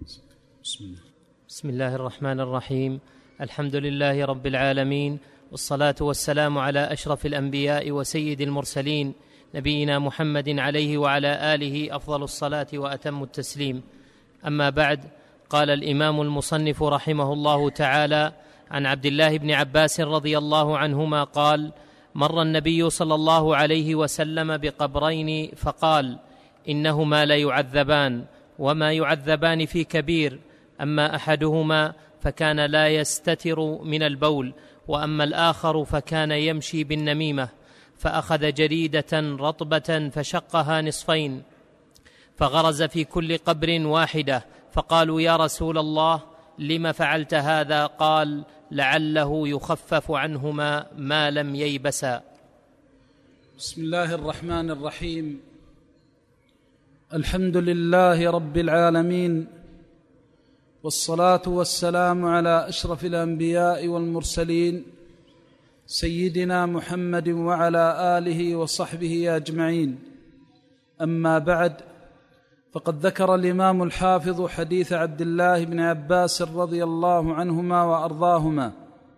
بسم الله الرحمن الرحيم. الحمد لله رب العالمين، والصلاة والسلام على أشرف الأنبياء وسيد المرسلين نبينا محمد عليه وعلى آله أفضل الصلاة وأتم التسليم. أما بعد، قال الإمام المصنف رحمه الله تعالى عن عبد الله بن عباس رضي الله عنهما قال: مر النبي صلى الله عليه وسلم بقبرين فقال: إنهما ليعذبان، وما يعذبان في كبير، أما أحدهما فكان لا يستتر من البول، وأما الآخر فكان يمشي بالنميمة، فأخذ جريدة رطبة فشقها نصفين فغرز في كل قبر واحدة، فقالوا: يا رسول الله، لم فعلت هذا؟ قال: لعله يخفف عنهما ما لم ييبسا. بسم الله الرحمن الرحيم. الحمد لله رب العالمين، والصلاة والسلام على أشرف الأنبياء والمرسلين سيدنا محمد وعلى آله وصحبه أجمعين. أما بعد، فقد ذكر الإمام الحافظ حديث عبد الله بن عباس رضي الله عنهما وأرضاهما،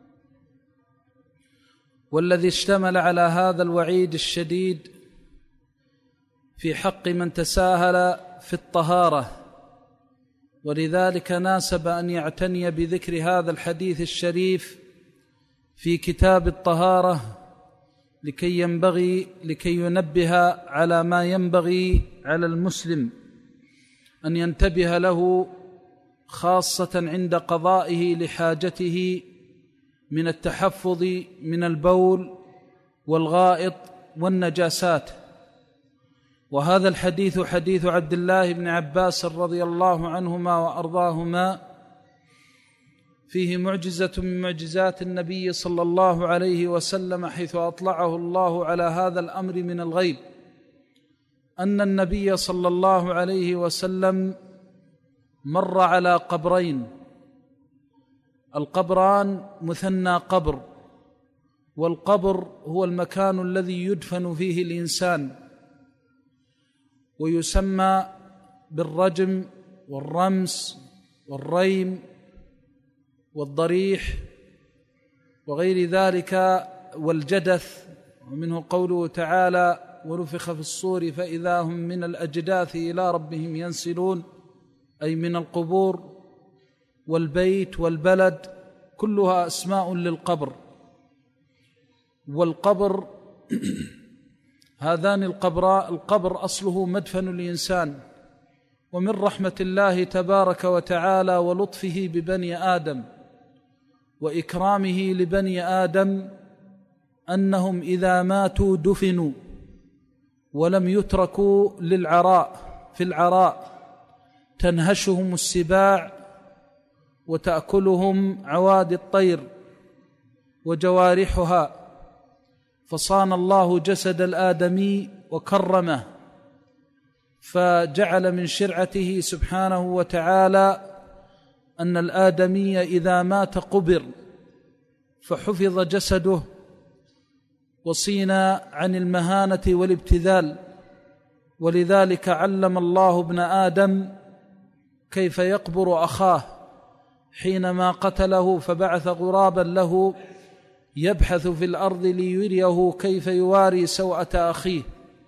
والذي اشتمل على هذا الوعيد الشديد في حق من تساهل في الطهارة، ولذلك ناسب أن يعتني بذكر هذا الحديث الشريف في كتاب الطهارة لكي ينبه على ما ينبغي على المسلم أن ينتبه له، خاصة عند قضائه لحاجته من التحفظ من البول والغائط والنجاسات. وهذا الحديث حديث عبد الله بن عباس رضي الله عنهما وأرضاهما، فيه معجزة من معجزات النبي صلى الله عليه وسلم، حيث أطلعه الله على هذا الأمر من الغيب، أن النبي صلى الله عليه وسلم مر على قبرين. القبران مثنى قبر، والقبر هو المكان الذي يدفن فيه الإنسان، ويسمى بالرجم والرمس والريم والضريح وغير ذلك والجدث، ومنه قوله تعالى: ونفخ في الصور فإذا هم من الأجداث إلى ربهم ينسلون، أي من القبور. والبيت والبلد كلها أسماء للقبر. والقبر هذان القبر أصله مدفن الإنسان. ومن رحمة الله تبارك وتعالى ولطفه ببني آدم وإكرامه لبني آدم أنهم إذا ماتوا دفنوا ولم يتركوا في العراء تنهشهم السباع وتأكلهم عوادي الطير وجوارحها، فصان الله جسد الآدمي وكرمه، فجعل من شرعته سبحانه وتعالى أن الآدمي إذا مات قبر، فحفظ جسده وصين عن المهانة والابتذال. ولذلك علم الله ابن آدم كيف يقبر أخاه حينما قتله، فبعث غرابا له يبحث في الأرض ليريه كيف يواري سوءة أخيه.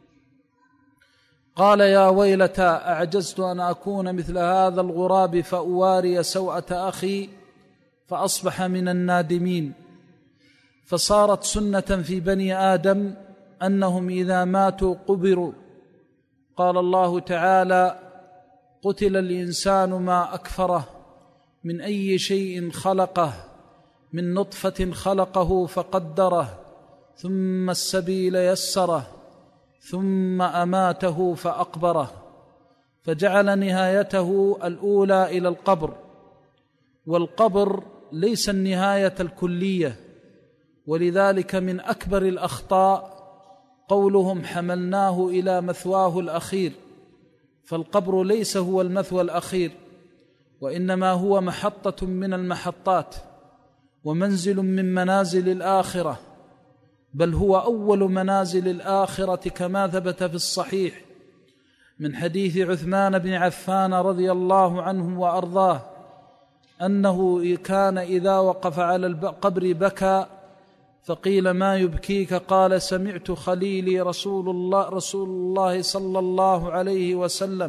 قال: يا ويلتى، أعجزت أن أكون مثل هذا الغراب فأواري سوءة أخي، فأصبح من النادمين. فصارت سنة في بني آدم أنهم إذا ماتوا قبروا. قال الله تعالى: قتل الإنسان ما أكفره، من أي شيء خلقه، من نطفة خلقه فقدره، ثم السبيل يسره، ثم أماته فأقبره. فجعل نهايته الأولى إلى القبر. والقبر ليس النهاية الكلية، ولذلك من أكبر الأخطاء قولهم حملناه إلى مثواه الأخير. فالقبر ليس هو المثوى الأخير، وإنما هو محطة من المحطات ومنزل من منازل الآخرة، بل هو أول منازل الآخرة، كما ثبت في الصحيح من حديث عثمان بن عفان رضي الله عنه وأرضاه أنه كان إذا وقف على القبر بكى، فقيل ما يبكيك؟ قال سمعت خليلي رسول الله صلى الله عليه وسلم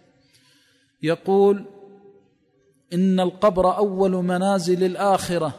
يقول إن القبر أول منازل الآخرة،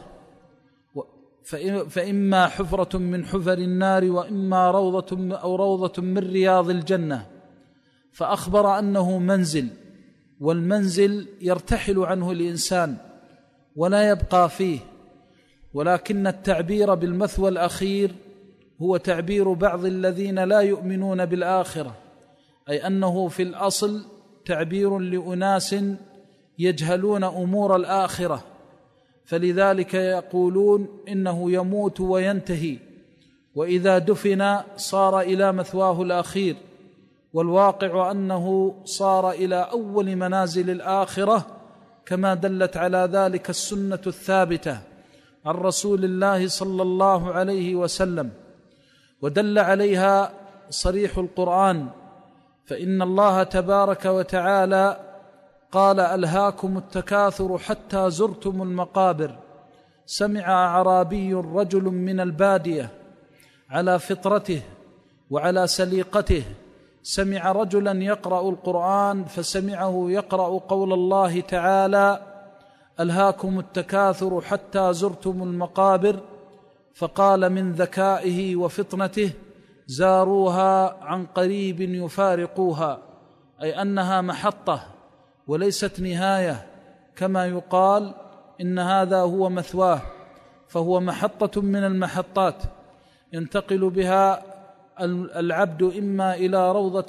فإما حفرة من حفر النار وإما روضة من رياض الجنة. فأخبر أنه منزل، والمنزل يرتحل عنه الإنسان ولا يبقى فيه، ولكن التعبير بالمثوى الأخير هو تعبير بعض الذين لا يؤمنون بالآخرة، أي أنه في الأصل تعبير لأناس يجهلون أمور الآخرة، فلذلك يقولون إنه يموت وينتهي، وإذا دفن صار إلى مثواه الأخير، والواقع أنه صار إلى أول منازل الآخرة، كما دلت على ذلك السنة الثابتة عن رسول الله صلى الله عليه وسلم، ودل عليها صريح القرآن. فإن الله تبارك وتعالى قال ألهاكم التكاثر حتى زرتم المقابر. سمع أعرابي رجل من البادية على فطرته وعلى سليقته، سمع رجلا يقرأ القرآن فسمعه يقرأ قول الله تعالى ألهاكم التكاثر حتى زرتم المقابر، فقال من ذكائه وفطنته زاروها عن قريب يفارقوها، أي أنها محطة وليست نهاية، كما يقال إن هذا هو مثواه، فهو محطة من المحطات ينتقل بها العبد إما إلى روضة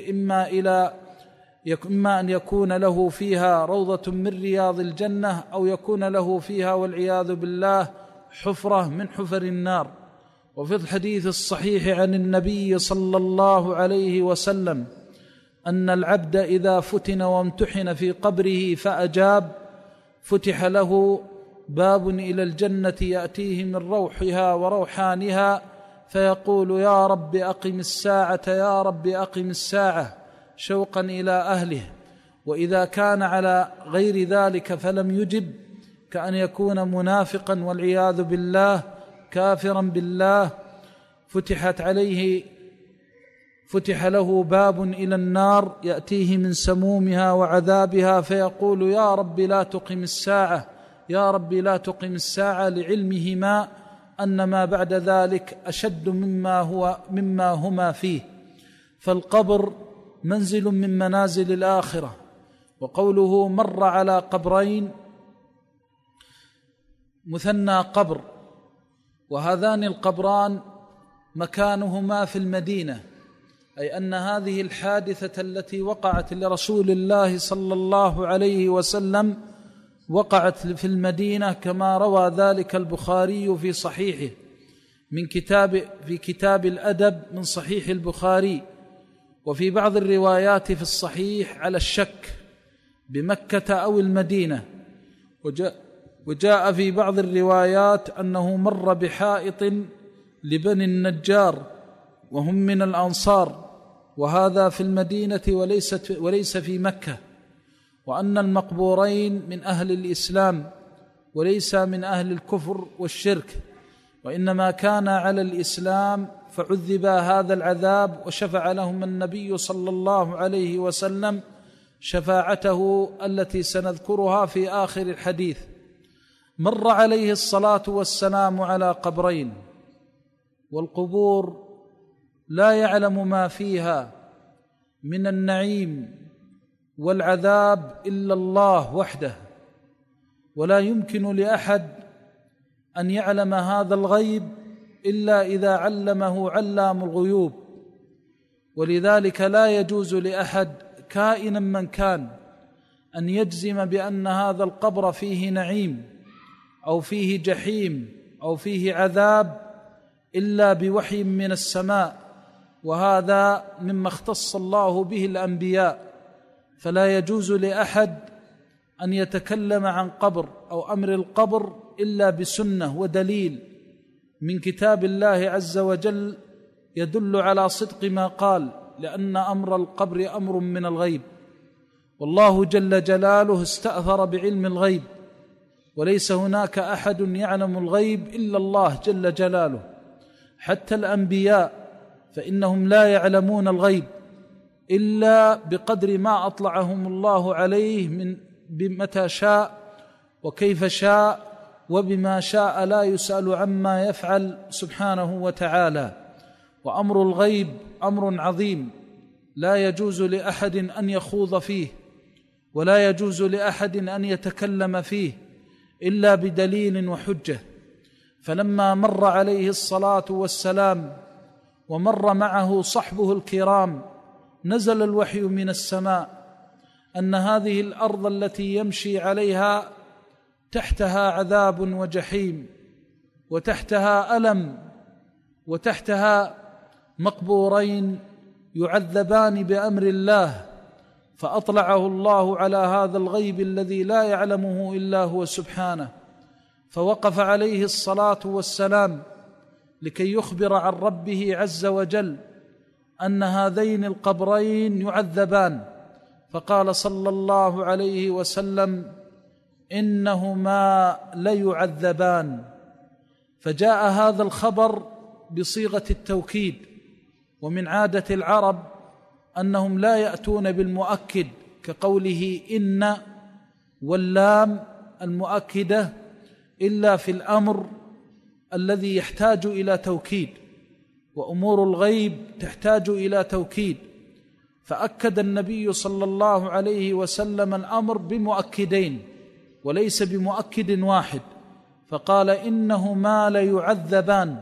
إما أن يكون له فيها روضة من رياض الجنة، أو يكون له فيها والعياذ بالله حفرة من حفر النار. وفي الحديث الصحيح عن النبي صلى الله عليه وسلم أن العبد إذا فتن وامتحن في قبره فأجاب فتح له باب إلى الجنة يأتيه من روحها وروحانها، فيقول يا رب أقم الساعة يا رب أقم الساعة، شوقا إلى أهله. وإذا كان على غير ذلك فلم يجب، كأن يكون منافقا والعياذ بالله كافرا بالله، فتح له باب إلى النار يأتيه من سمومها وعذابها، فيقول يا رب لا تقم الساعة يا رب لا تقم الساعة، لعلمهما أن ما بعد ذلك أشد مما هما فيه. فالقبر منزل من منازل الآخرة. وقوله مر على قبرين مثنى قبر، وهذان القبران مكانهما في المدينة، أي أن هذه الحادثة التي وقعت لرسول الله صلى الله عليه وسلم وقعت في المدينة، كما روى ذلك البخاري في صحيحه في كتاب الأدب من صحيح البخاري. وفي بعض الروايات في الصحيح على الشك بمكة أو المدينة، وجاء في بعض الروايات أنه مر بحائط لبني النجار وهم من الأنصار، وهذا في المدينة وليس في مكة، وأن المقبورين من أهل الإسلام وليس من أهل الكفر والشرك، وإنما كان على الإسلام فعذب هذا العذاب، وشفع لهم النبي صلى الله عليه وسلم شفاعته التي سنذكرها في آخر الحديث. مر عليه الصلاة والسلام على قبرين، والقبور لا يعلم ما فيها من النعيم والعذاب إلا الله وحده، ولا يمكن لأحد أن يعلم هذا الغيب إلا إذا علمه علام الغيوب. ولذلك لا يجوز لأحد كائنا من كان أن يجزم بأن هذا القبر فيه نعيم أو فيه جحيم أو فيه عذاب إلا بوحي من السماء، وهذا مما اختص الله به الأنبياء. فلا يجوز لأحد أن يتكلم عن قبر أو أمر القبر إلا بسنة ودليل من كتاب الله عز وجل يدل على صدق ما قال، لأن أمر القبر أمر من الغيب، والله جل جلاله استأثر بعلم الغيب، وليس هناك أحد يعلم الغيب إلا الله جل جلاله. حتى الأنبياء فإنهم لا يعلمون الغيب إلا بقدر ما أطلعهم الله عليه من بمتى شاء وكيف شاء وبما شاء، لا يسأل عما يفعل سبحانه وتعالى. وأمر الغيب أمر عظيم لا يجوز لأحد أن يخوض فيه، ولا يجوز لأحد أن يتكلم فيه إلا بدليل وحجة. فلما مر عليه الصلاة والسلام ومر معه صحبه الكرام، نزل الوحي من السماء أن هذه الأرض التي يمشي عليها تحتها عذاب وجحيم، وتحتها ألم، وتحتها مقبورين يعذبان بأمر الله. فأطلعه الله على هذا الغيب الذي لا يعلمه إلا هو سبحانه، فوقف عليه الصلاة والسلام لكي يخبر عن ربه عز وجل أن هذين القبرين يعذبان، فقال صلى الله عليه وسلم: إنهما ليعذبان. فجاء هذا الخبر بصيغة التوكيد، ومن عادة العرب أنهم لا يأتون بالمؤكد كقوله إن واللام المؤكدة إلا في الأمر الذي يحتاج إلى توكيد، وأمور الغيب تحتاج إلى توكيد. فأكد النبي صلى الله عليه وسلم الأمر بمؤكدين وليس بمؤكد واحد، فقال: إنهما ليعذبان.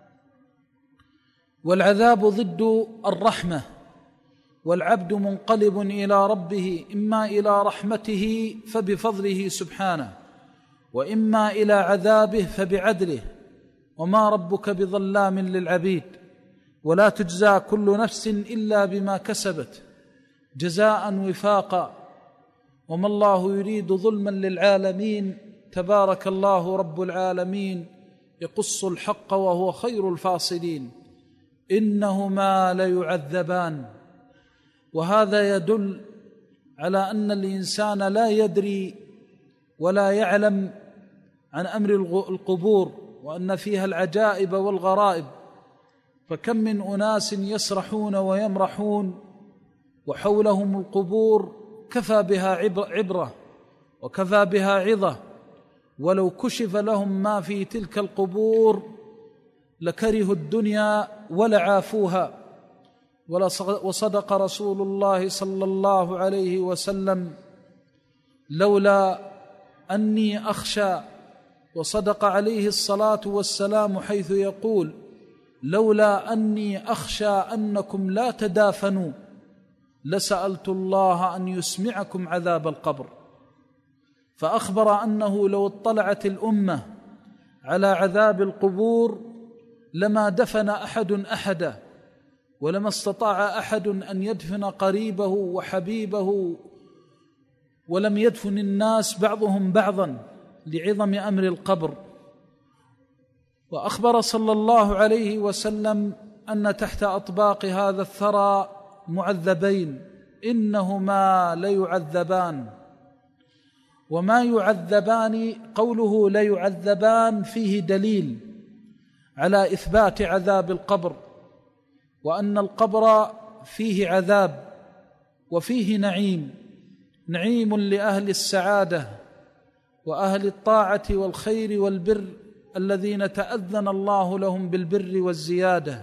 والعذاب ضد الرحمة، والعبد منقلب إلى ربه إما إلى رحمته فبفضله سبحانه، وإما إلى عذابه فبعدله، وما ربك بظلام للعبيد، ولا تجزى كل نفس إلا بما كسبت جزاء وفاقا، وما الله يريد ظلما للعالمين، تبارك الله رب العالمين يقص الحق وهو خير الفاصلين. إنهما ليعذبان. وهذا يدل على أن الإنسان لا يدري ولا يعلم عن أمر القبور، وأن فيها العجائب والغرائب. فكم من أناس يسرحون ويمرحون وحولهم القبور، كفى بها عبرة وكفى بها عظة، ولو كشف لهم ما في تلك القبور لكرهوا الدنيا ولعافوها. وصدق رسول الله صلى الله عليه وسلم: لولا أني أخشى، وصدق عليه الصلاة والسلام حيث يقول: لولا أني أخشى أنكم لا تدافنوا لسألت الله أن يسمعكم عذاب القبر. فأخبر أنه لو اطلعت الأمة على عذاب القبور لما دفن أحد أحدا، ولما استطاع أحد أن يدفن قريبه وحبيبه، ولم يدفن الناس بعضهم بعضا لعظم أمر القبر. وأخبر صلى الله عليه وسلم أن تحت أطباق هذا الثرى معذبين، إنهما ليعذبان. وما يعذبان، قوله ليعذبان فيه دليل على إثبات عذاب القبر، وأن القبر فيه عذاب وفيه نعيم لأهل السعادة وأهل الطاعة والخير والبر الذين تأذن الله لهم بالبر والزيادة،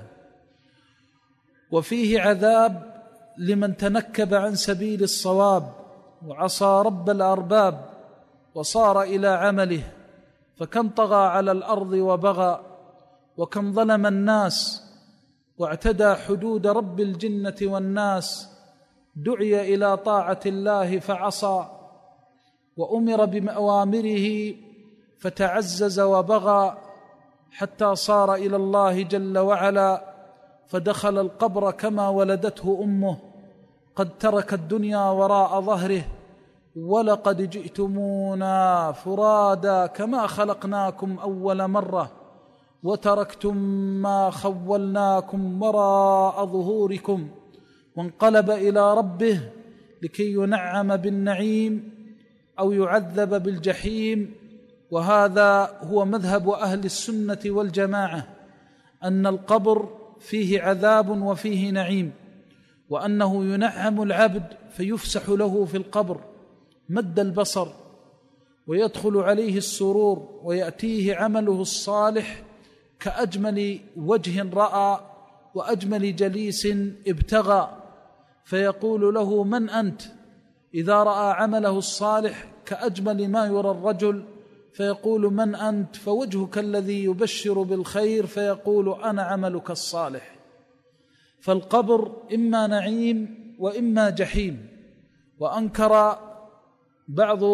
وفيه عذاب لمن تنكب عن سبيل الصواب وعصى رب الأرباب وصار إلى عمله، فكم طغى على الأرض وبغى، وكم ظلم الناس واعتدى حدود رب الجنة والناس، دعي إلى طاعة الله فعصى، وأمر بأوامره فتعزز وبغى، حتى صار إلى الله جل وعلا، فدخل القبر كما ولدته أمه، قد ترك الدنيا وراء ظهره، ولقد جئتمونا فرادا كما خلقناكم أول مرة، وتركتم ما خولناكم وراء ظهوركم، وانقلب إلى ربه لكي ينعم بالنعيم أو يعذب بالجحيم. وهذا هو مذهب أهل السنة والجماعة، أن القبر فيه عذاب وفيه نعيم، وأنه ينعم العبد فيفسح له في القبر مد البصر ويدخل عليه السرور ويأتيه عمله الصالح كأجمل وجه رأى وأجمل جليس ابتغى، فيقول له: من أنت؟ إذا رأى عمله الصالح كأجمل ما يرى الرجل فيقول: من أنت؟ فوجهك الذي يبشر بالخير، فيقول: أنا عملك الصالح. فالقبر إما نعيم وإما جحيم. وأنكر بعض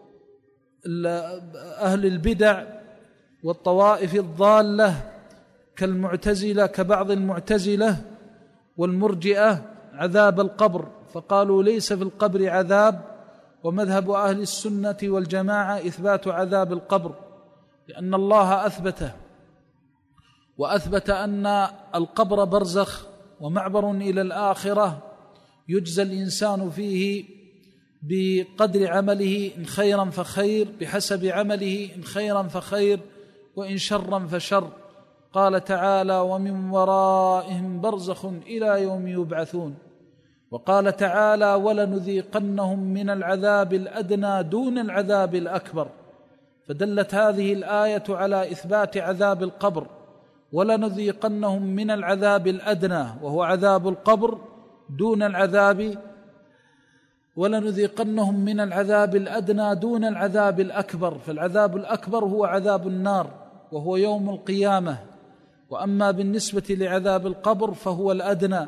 أهل البدع والطوائف الضالة كبعض المعتزلة والمرجئة عذاب القبر، فقالوا ليس في القبر عذاب، ومذهب أهل السنة والجماعة إثبات عذاب القبر، لأن الله أثبته، وأثبت أن القبر برزخ ومعبر إلى الآخرة يجزى الإنسان فيه بقدر عمله، إن خيرا فخير، بحسب عمله، إن خيرا فخير وإن شرا فشر. قال تعالى: ومن ورائهم برزخ إلى يوم يبعثون. وقال تعالى: ولنذيقنهم من العذاب الأدنى دون العذاب الأكبر. فدلت هذه الآية على إثبات عذاب القبر، ولنذيقنهم من العذاب الأدنى وهو عذاب القبر دون العذاب، ولنذيقنهم من العذاب الأدنى دون العذاب الأكبر. فالعذاب الأكبر هو عذاب النار وهو يوم القيامة، وأما بالنسبة لعذاب القبر فهو الأدنى.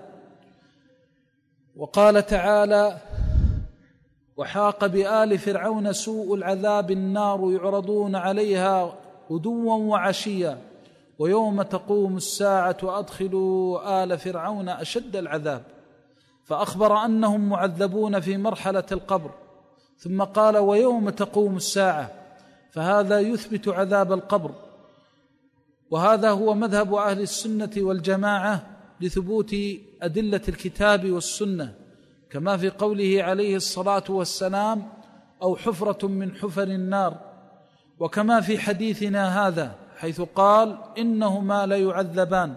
وقال تعالى: وحاق بآل فرعون سوء العذاب النار يعرضون عليها غدوا وعشيا ويوم تقوم الساعة أدخلوا آل فرعون أشد العذاب. فأخبر أنهم معذبون في مرحلة القبر، ثم قال: ويوم تقوم الساعة، فهذا يثبت عذاب القبر. وهذا هو مذهب أهل السنة والجماعة لثبوت أدلة الكتاب والسنة، كما في قوله عليه الصلاة والسلام: أو حفرة من حفر النار، وكما في حديثنا هذا حيث قال: إنهما ليعذبان.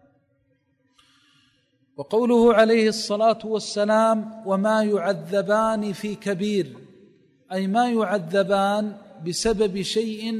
وقوله عليه الصلاة والسلام: وما يعذبان في كبير، أي ما يعذبان بسبب شيء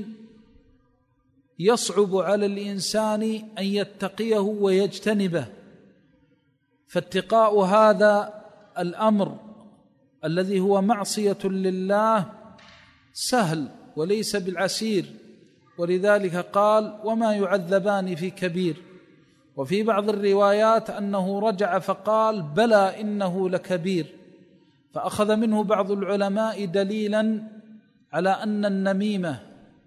يصعب على الإنسان أن يتقيه ويجتنبه. فاتقاء هذا الأمر الذي هو معصية لله سهل وليس بالعسير، ولذلك قال: وما يعذبان في كبير. وفي بعض الروايات أنه رجع فقال: بلى إنه لكبير. فأخذ منه بعض العلماء دليلا على أن النميمة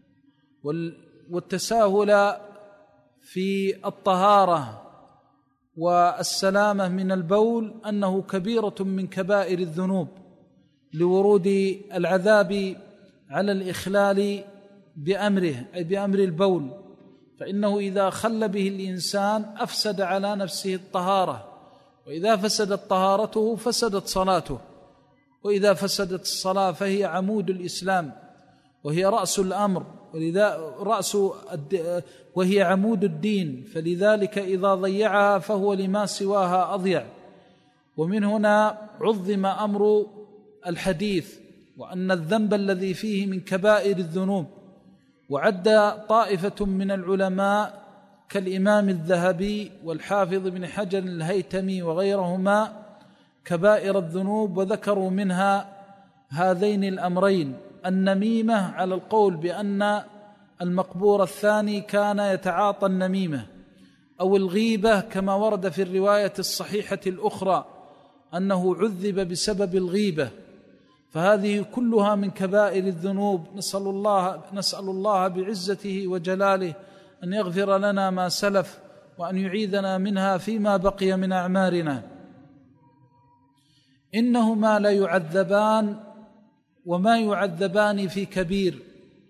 والتساهل في الطهارة والسلامة من البول أنه كبيرة من كبائر الذنوب، لورود العذاب على الإخلال بأمره، أي بأمر البول، فإنه إذا خل به الإنسان أفسد على نفسه الطهارة، وإذا فسدت طهارته فسدت صلاته، وإذا فسدت الصلاة فهي عمود الإسلام وهي رأس الأمر، وهي عمود الدين، فلذلك إذا ضيعها فهو لما سواها أضيع. ومن هنا عظم أمر الحديث، وأن الذنب الذي فيه من كبائر الذنوب. وعد طائفة من العلماء كالإمام الذهبي والحافظ بن حجر الهيتمي وغيرهما كبائر الذنوب، وذكروا منها هذين الأمرين: النميمة على القول بأن المقبور الثاني كان يتعاطى النميمة، أو الغيبة كما ورد في الرواية الصحيحة الأخرى أنه عذب بسبب الغيبة. فهذه كلها من كبائر الذنوب. نسأل الله بعزته وجلاله أن يغفر لنا ما سلف وأن يعيذنا منها فيما بقي من أعمارنا. إنهما ليعذبان وما يعذبان في كبير.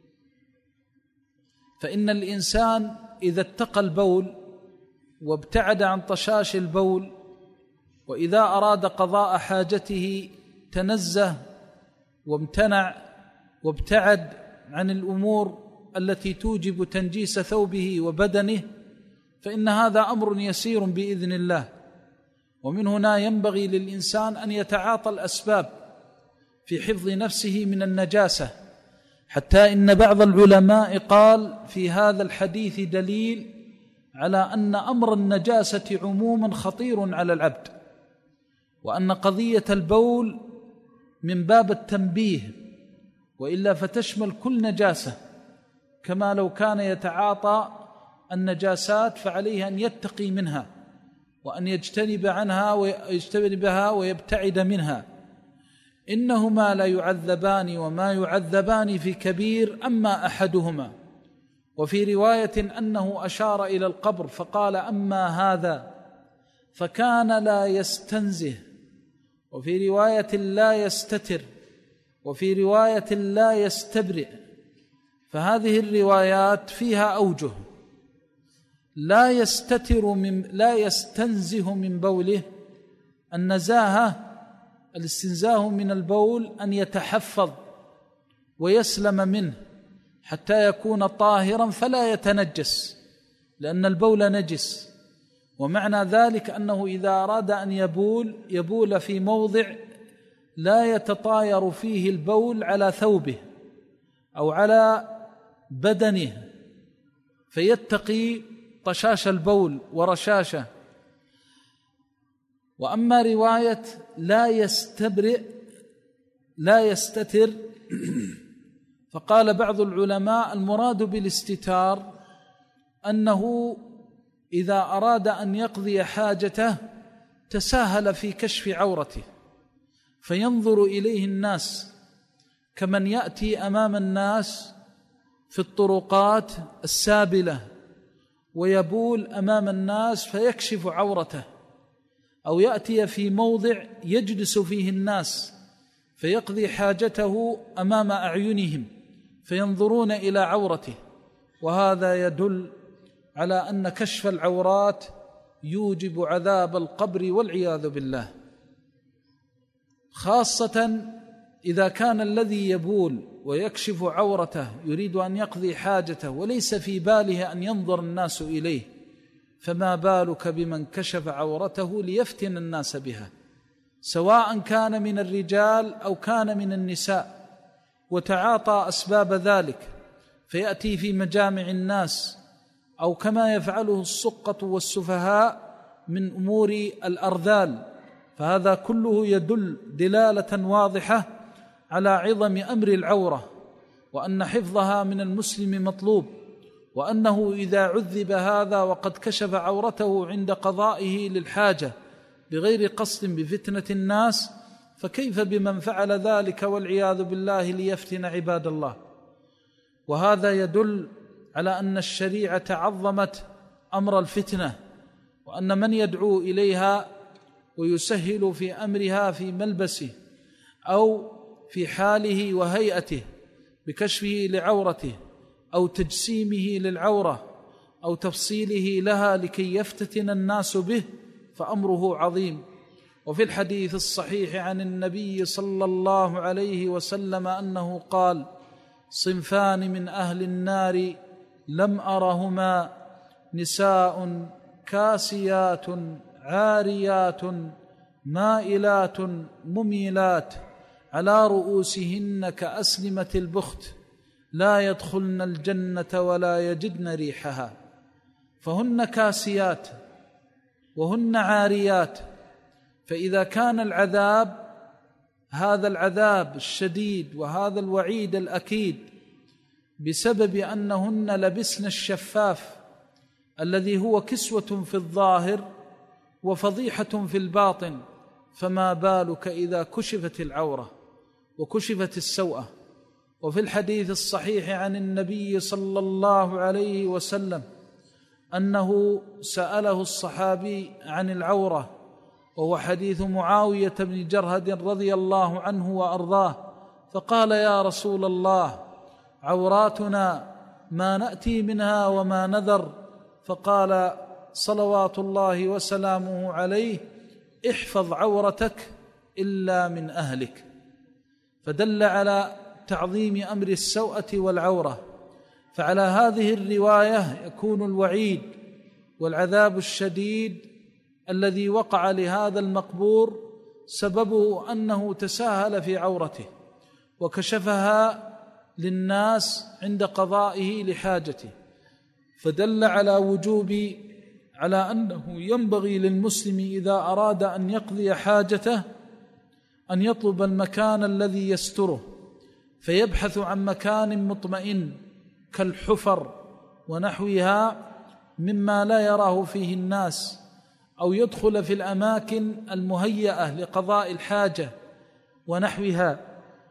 فإن الإنسان إذا اتقى البول وابتعد عن طشاش البول وإذا أراد قضاء حاجته تنزه وامتنع وابتعد عن الأمور التي توجب تنجيس ثوبه وبدنه، فإن هذا أمر يسير بإذن الله. ومن هنا ينبغي للإنسان أن يتعاطى الأسباب في حفظ نفسه من النجاسة، حتى إن بعض العلماء قال في هذا الحديث دليل على أن أمر النجاسة عموما خطير على العبد، وأن قضية البول من باب التنبيه، وإلا فتشمل كل نجاسة، كما لو كان يتعاطى النجاسات فعليه أن يتقي منها وأن يجتنبها ويبتعد منها. إنهما لا يعذبان وما يعذبان في كبير أما أحدهما. وفي رواية أنه أشار إلى القبر فقال أما هذا فكان لا يستنزه، وفي رواية لا يستتر، وفي رواية لا يستبرئ. فهذه الروايات فيها أوجه. لا يستنزه من بوله، الاستنزاه من البول أن يتحفظ ويسلم منه حتى يكون طاهرا فلا يتنجس، لأن البول نجس. ومعنى ذلك أنه إذا أراد أن يبول في موضع لا يتطاير فيه البول على ثوبه أو على بدنه، فيتقي طشاش البول ورشاشه. وأما رواية لا يستتر فقال بعض العلماء المراد بالاستتار أنه إذا أراد أن يقضي حاجته تساهل في كشف عورته فينظر إليه الناس، كمن يأتي أمام الناس في الطرقات السابلة ويبول أمام الناس فيكشف عورته، أو يأتي في موضع يجلس فيه الناس فيقضي حاجته أمام أعينهم فينظرون إلى عورته. وهذا يدل على أن كشف العورات يوجب عذاب القبر والعياذ بالله، خاصة إذا كان الذي يبول ويكشف عورته يريد أن يقضي حاجته وليس في باله أن ينظر الناس إليه، فما بالك بمن كشف عورته ليفتن الناس بها، سواء كان من الرجال أو كان من النساء، وتعاطى أسباب ذلك فيأتي في مجامع الناس، أو كما يفعله السقة والسفهاء من أمور الأرذال. فهذا كله يدل دلالة واضحة على عظم أمر العورة، وأن حفظها من المسلم مطلوب، وأنه إذا عذب هذا وقد كشف عورته عند قضائه للحاجة بغير قصد بفتنة الناس، فكيف بمن فعل ذلك والعياذ بالله ليفتن عباد الله. وهذا يدل على أن الشريعة عظمت أمر الفتنة، وأن من يدعو إليها ويسهل في أمرها في ملبسه أو في حاله وهيئته بكشفه لعورته أو تجسيمه للعورة أو تفصيله لها لكي يفتتن الناس به فأمره عظيم. وفي الحديث الصحيح عن النبي صلى الله عليه وسلم أنه قال: صنفان من أهل النار لم أرهما، نساء كاسيات عاريات مائلات مميلات على رؤوسهن كأسلمة البخت لا يدخلن الجنة ولا يجدن ريحها. فهن كاسيات وهن عاريات. فإذا كان العذاب هذا العذاب الشديد وهذا الوعيد الأكيد بسبب أنهن لبسن الشفاف الذي هو كسوة في الظاهر وفضيحة في الباطن، فما بالك إذا كشفت العورة وكشفت السوءة. وفي الحديث الصحيح عن النبي صلى الله عليه وسلم أنه سأله الصحابي عن العورة، وهو حديث معاوية بن جرهد رضي الله عنه وأرضاه، فقال: يا رسول الله، عوراتنا ما نأتي منها وما نذر. فقال صلوات الله وسلامه عليه: احفظ عورتك إلا من أهلك، فدل على تعظيم أمر السوءة والعورة. فعلى هذه الرواية يكون الوعيد والعذاب الشديد الذي وقع لهذا المقبور سببه أنه تساهل في عورته وكشفها للناس عند قضائه لحاجته، فدل على أنه ينبغي للمسلم إذا أراد أن يقضي حاجته أن يطلب المكان الذي يستره، فيبحث عن مكان مطمئن كالحفر ونحوها مما لا يراه فيه الناس، أو يدخل في الأماكن المهيئة لقضاء الحاجة ونحوها.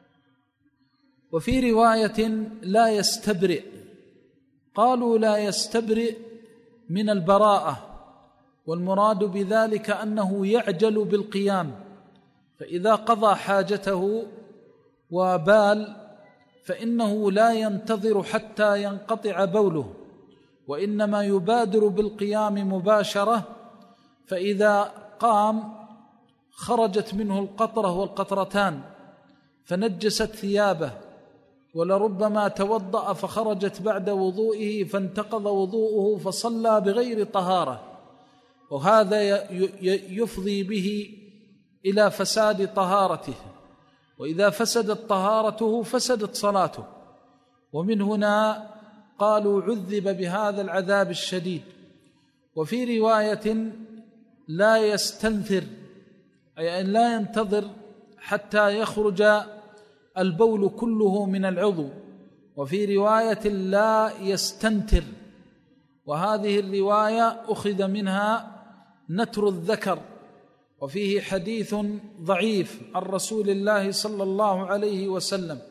وفي رواية لا يستبرئ، قالوا لا يستبرئ من البراءة، والمراد بذلك أنه يعجل بالقيام، فإذا قضى حاجته وبال فإنه لا ينتظر حتى ينقطع بوله، وإنما يبادر بالقيام مباشرة، فإذا قام خرجت منه القطرة والقطرتان فنجست ثيابه، ولربما توضأ فخرجت بعد وضوئه فانتقض وضوءه فصلى بغير طهارة، وهذا يفضي به إلى فساد طهارته، وإذا فسدت طهارته فسدت صلاته. ومن هنا قالوا عذب بهذا العذاب الشديد. وفي رواية لا يستنثر، أي أن لا ينتظر حتى يخرج البول كله من العضو، وفي رواية لا يستنتر، وهذه الرواية أخذ منها نتر الذكر، وفيه حديث ضعيف عن رسول الله صلى الله عليه وسلم.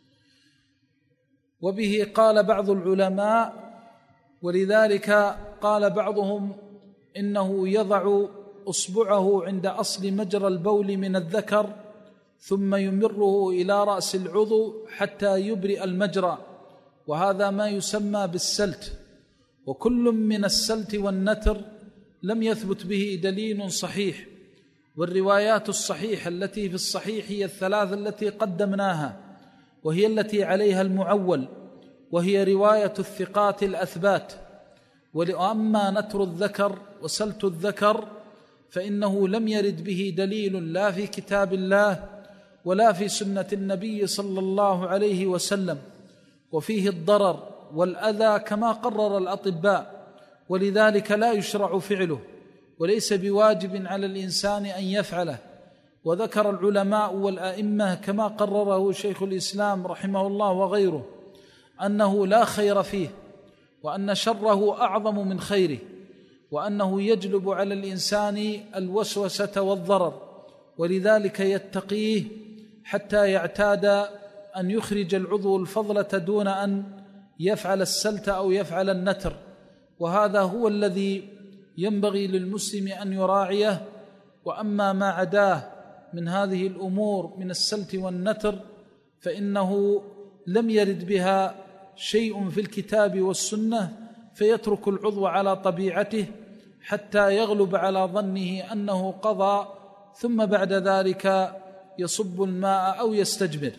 وبه قال بعض العلماء، ولذلك قال بعضهم إنه يضع أصبعه عند أصل مجرى البول من الذكر ثم يمره إلى رأس العضو حتى يبرئ المجرى، وهذا ما يسمى بالسلت. وكل من السلت والنتر لم يثبت به دليل صحيح، والروايات الصحيحة التي في الصحيح هي الثلاث التي قدمناها، وهي التي عليها المعول، وهي رواية الثقات الأثبات. وأما نتر الذكر وسلت الذكر فإنه لم يرد به دليل لا في كتاب الله ولا في سنة النبي صلى الله عليه وسلم، وفيه الضرر والأذى كما قرر الأطباء، ولذلك لا يشرع فعله، وليس بواجب على الإنسان أن يفعله. وذكر العلماء والأئمة كما قرره شيخ الإسلام رحمه الله وغيره أنه لا خير فيه، وأن شره أعظم من خيره، وأنه يجلب على الإنسان الوسوسة والضرر، ولذلك يتقيه حتى يعتاد أن يخرج العضو الفضلة دون أن يفعل السلت أو يفعل النتر. وهذا هو الذي ينبغي للمسلم أن يراعيه. وأما ما عداه من هذه الأمور من السلت والنتر فإنه لم يرد بها شيء في الكتاب والسنة، فيترك العضو على طبيعته حتى يغلب على ظنه أنه قضى، ثم بعد ذلك يصب الماء أو يستجمر.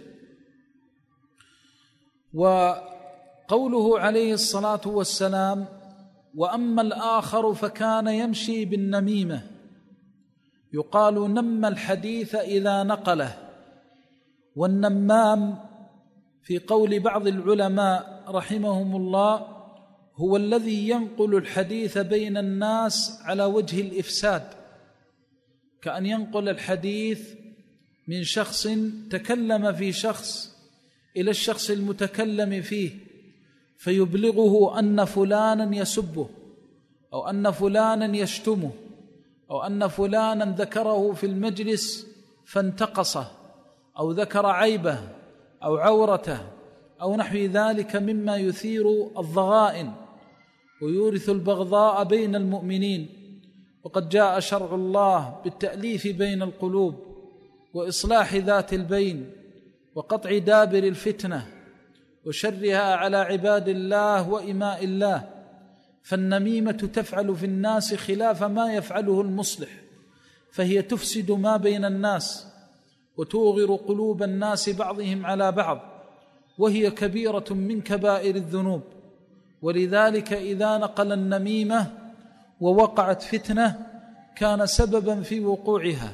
وقوله عليه الصلاة والسلام: وأما الآخر فكان يمشي بالنميمة، يقال نم الحديث إذا نقله. والنمام في قول بعض العلماء رحمهم الله هو الذي ينقل الحديث بين الناس على وجه الإفساد، كأن ينقل الحديث من شخص تكلم في شخص إلى الشخص المتكلم فيه، فيبلغه أن فلانا يسبه، أو أن فلانا يشتمه، أو أن فلانا ذكره في المجلس فانتقصه، أو ذكر عيبه أو عورته أو نحو ذلك مما يثير الضغائن ويورث البغضاء بين المؤمنين. وقد جاء شرع الله بالتأليف بين القلوب وإصلاح ذات البين وقطع دابر الفتنة وشرها على عباد الله وإماء الله. فالنميمة تفعل في الناس خلاف ما يفعله المصلح، فهي تفسد ما بين الناس وتوغر قلوب الناس بعضهم على بعض، وهي كبيرة من كبائر الذنوب. ولذلك إذا نقل النميمة ووقعت فتنة كان سببا في وقوعها،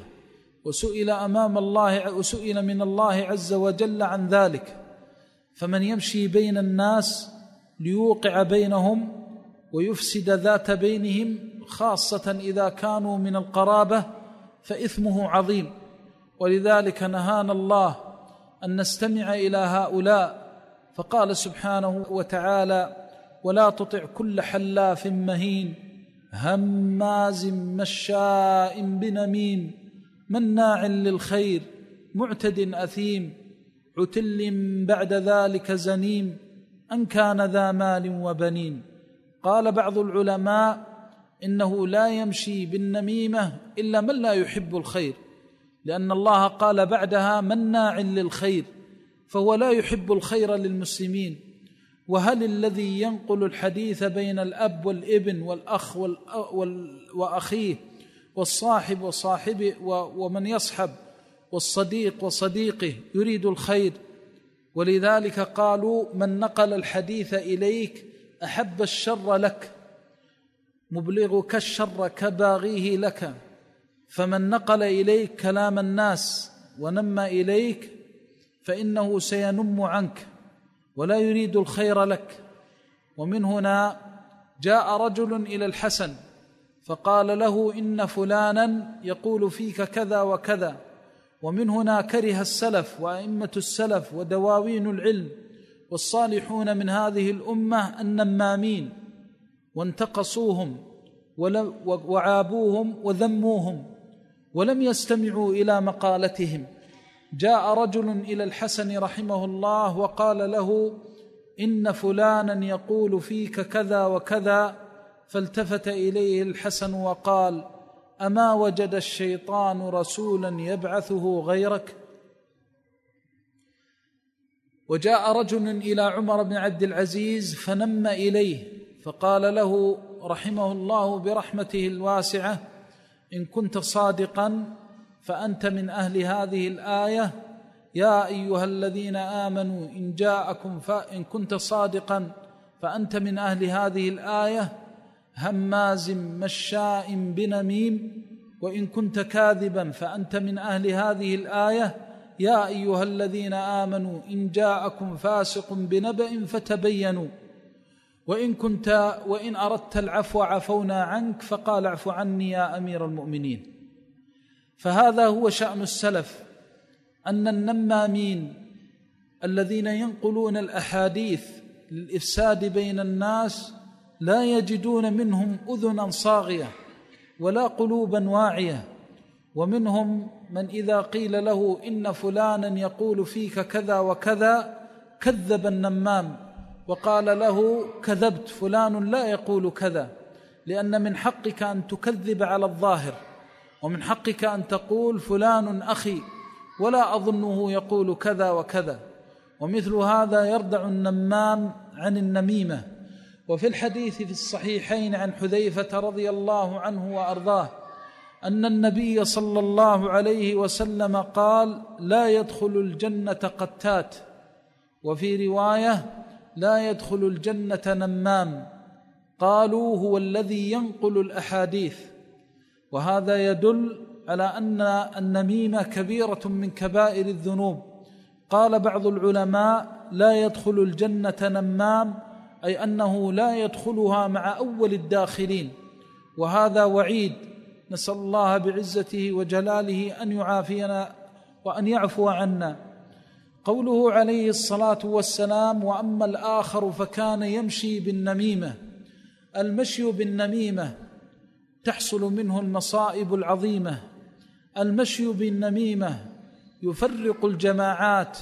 وسئل من الله عز وجل عن ذلك. فمن يمشي بين الناس ليوقع بينهم ويفسد ذات بينهم، خاصة إذا كانوا من القرابة، فإثمه عظيم. ولذلك نهانا الله أن نستمع إلى هؤلاء، فقال سبحانه وتعالى: ولا تطع كل حلاف مهين هماز مشاء بنميم مناع للخير معتد أثيم عتل بعد ذلك زنيم أن كان ذا مال وبنين. قال بعض العلماء إنه لا يمشي بالنميمة إلا من لا يحب الخير، لأن الله قال بعدها مناع للخير، فهو لا يحب الخير للمسلمين. وهل الذي ينقل الحديث بين الأب والابن والأخ وأخيه والصاحب وصاحبه ومن يصحب والصديق وصديقه يريد الخير؟ ولذلك قالوا: من نقل الحديث إليك أحب الشر لك، مبلغك الشر كباغيه لك. فمن نقل إليك كلام الناس ونمى إليك فإنه سينم عنك ولا يريد الخير لك. ومن هنا جاء رجل إلى الحسن فقال له: إن فلانا يقول فيك كذا وكذا. ومن هنا كره السلف وأئمة السلف ودواوين العلم والصالحون من هذه الأمة النمامين، وانتقصوهم وعابوهم وذموهم ولم يستمعوا إلى مقالتهم. جاء رجل إلى الحسن رحمه الله وقال له: إن فلانا يقول فيك كذا وكذا. فالتفت إليه الحسن وقال: أما وجد الشيطان رسولا يبعثه غيرك؟ وجاء رجل إلى عمر بن عبد العزيز فنم إليه فقال له رحمه الله برحمته الواسعة: إن كنت صادقا فأنت من أهل هذه الآية، يا أيها الذين آمنوا إن كنت صادقا فأنت من أهل هذه الآية هماز مشاء بنميم، وإن كنت كاذبا فأنت من أهل هذه الآية، يا أيها الذين آمنوا إن جاءكم فاسق بنبأ فتبينوا، وإن أردت العفو عفونا عنك. فقال: اعف عني يا أمير المؤمنين. فهذا هو شأن السلف، أن النمامين الذين ينقلون الأحاديث للإفساد بين الناس لا يجدون منهم أذنا صاغية ولا قلوبا واعية. ومنهم من إذا قيل له: إن فلانا يقول فيك كذا وكذا، كذب النمام وقال له: كذبت، فلان لا يقول كذا. لأن من حقك أن تكذب على الظاهر، ومن حقك أن تقول فلان أخي ولا أظنه يقول كذا وكذا. ومثل هذا يردع النمام عن النميمة. وفي الحديث في الصحيحين عن حذيفة رضي الله عنه وأرضاه أن النبي صلى الله عليه وسلم قال: لا يدخل الجنة قتات، وفي رواية: لا يدخل الجنة نمام. قالوا: هو الذي ينقل الأحاديث. وهذا يدل على أن النميمة كبيرة من كبائر الذنوب. قال بعض العلماء: لا يدخل الجنة نمام، أي أنه لا يدخلها مع أول الداخلين، وهذا وعيد. نسأل الله بعزته وجلاله أن يعافينا وأن يعفو عنا. قوله عليه الصلاة والسلام: وأما الآخر فكان يمشي بالنميمة. المشي بالنميمة تحصل منه المصائب العظيمة. المشي بالنميمة يفرق الجماعات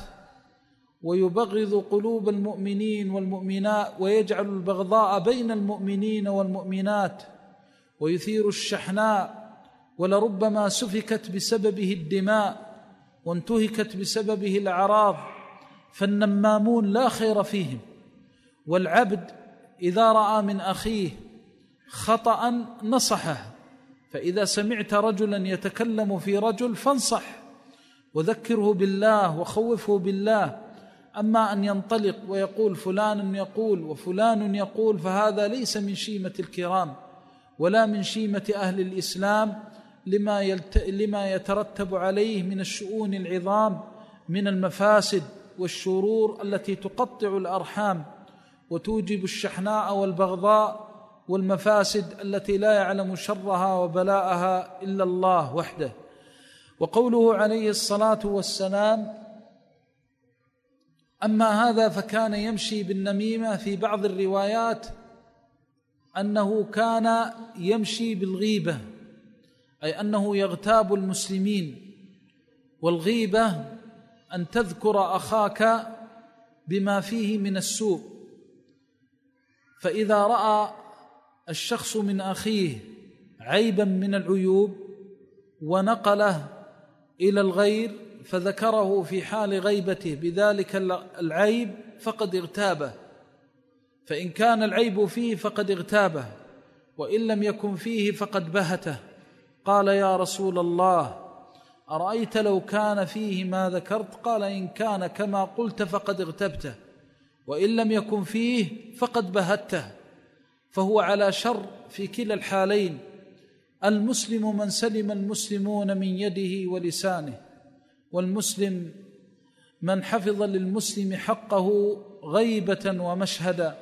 ويبغض قلوب المؤمنين والمؤمنات، ويجعل البغضاء بين المؤمنين والمؤمنات، ويثير الشحناء، ولربما سفكت بسببه الدماء وانتهكت بسببه الأعراض. فالنمامون لا خير فيهم. والعبد إذا رأى من أخيه خطأ نصحه، فإذا سمعت رجلا يتكلم في رجل فانصح وذكره بالله وخوفه بالله. أما أن ينطلق ويقول فلان يقول وفلان يقول فهذا ليس من شيمة الكرام ولا من شيمة أهل الإسلام، لما يترتب عليه من الشؤون العظام من المفاسد والشرور التي تقطع الأرحام وتوجب الشحناء والبغضاء والمفاسد التي لا يعلم شرها وبلاءها إلا الله وحده. وقوله عليه الصلاة والسلام: أما هذا فكان يمشي بالنميمة، في بعض الروايات أنه كان يمشي بالغيبة، أي أنه يغتاب المسلمين. والغيبة أن تذكر أخاك بما فيه من السوء، فإذا رأى الشخص من أخيه عيبا من العيوب ونقله إلى الغير فذكره في حال غيبته بذلك العيب فقد اغتابه، فإن كان العيب فيه فقد اغتابه، وإن لم يكن فيه فقد بهته. قال: يا رسول الله، أرأيت لو كان فيه ما ذكرت؟ قال: إن كان كما قلت فقد اغتبته، وإن لم يكن فيه فقد بهته. فهو على شر في كلا الحالين. المسلم من سلم المسلمون من يده ولسانه، والمسلم من حفظ للمسلم حقه غيبة ومشهدا،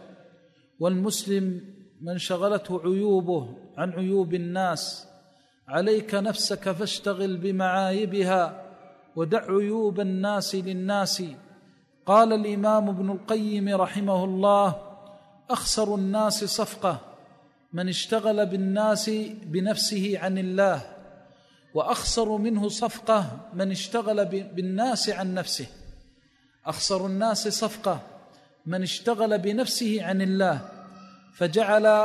والمسلم من شغلته عيوبه عن عيوب الناس. عليك نفسك فاشتغل بمعايبها ودع عيوب الناس للناس. قال الإمام ابن القيم رحمه الله: أخسر الناس صفقة من اشتغل بالناس بنفسه عن الله، وأخسر منه صفقة من اشتغل بالناس عن نفسه. أخسر الناس صفقة من اشتغل بنفسه عن الله، فجعل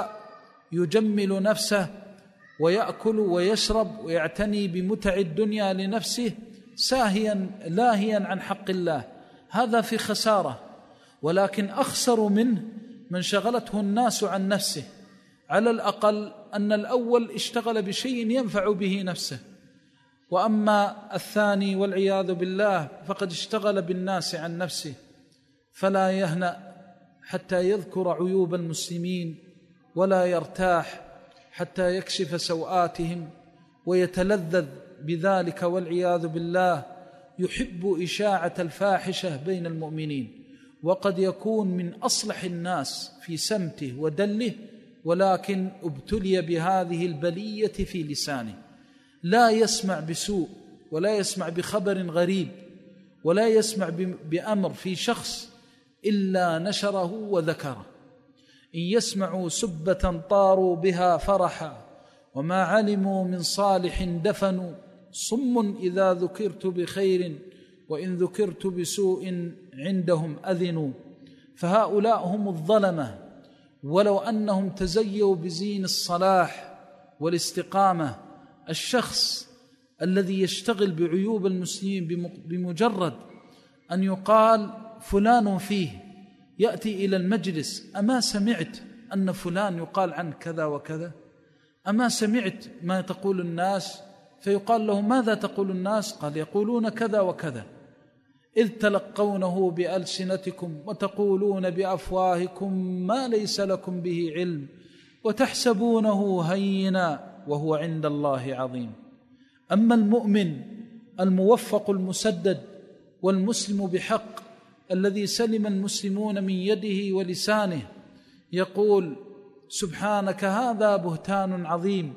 يجمل نفسه ويأكل ويشرب ويعتني بمتع الدنيا لنفسه ساهيا لاهيا عن حق الله. هذا في خسارة. ولكن أخسر منه من شغلته الناس عن نفسه، على الأقل أن الأول اشتغل بشيء ينفع به نفسه، وأما الثاني والعياذ بالله فقد اشتغل بالناس عن نفسه. فلا يهنأ حتى يذكر عيوب المسلمين، ولا يرتاح حتى يكشف سوآتهم ويتلذذ بذلك والعياذ بالله. يحب إشاعة الفاحشة بين المؤمنين، وقد يكون من أصلح الناس في سمته ودله، ولكن ابتلي بهذه البلية في لسانه. لا يسمع بسوء، ولا يسمع بخبر غريب، ولا يسمع بأمر في شخص إلا نشره وذكره. إن يسمعوا سبة طاروا بها فرحا، وما علموا من صالح دفنوا. صم إذا ذكرت بخير، وإن ذكرت بسوء عندهم أذنوا. فهؤلاء هم الظلمة، ولو أنهم تزيوا بزين الصلاح والاستقامة. الشخص الذي يشتغل بعيوب المسلمين بمجرد أن يقال فلان فيه، يأتي إلى المجلس: أما سمعت أن فلان يقال عنه كذا وكذا؟ أما سمعت ما تقول الناس؟ فيقال له: ماذا تقول الناس؟ قال: يقولون كذا وكذا. إذ تلقونه بألسنتكم وتقولون بأفواهكم ما ليس لكم به علم، وتحسبونه هينا وهو عند الله عظيم. أما المؤمن الموفق المسدد والمسلم بحق الذي سلم المسلمون من يده ولسانه، يقول: سبحانك هذا بهتان عظيم،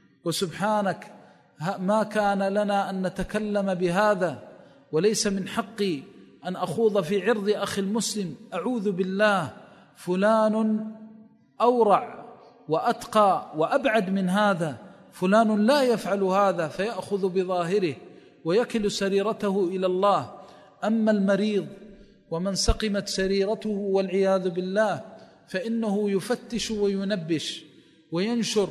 وسبحانك ما كان لنا أن نتكلم بهذا، وليس من حقي أن أخوض في عرض أخي المسلم. أعوذ بالله، فلان أورع وأتقى وأبعد من هذا، فلان لا يفعل هذا، فيأخذ بظاهره ويكل سريرته إلى الله. أما المريض ومن سقمت سريرته والعياذ بالله فإنه يفتش وينبش وينشر،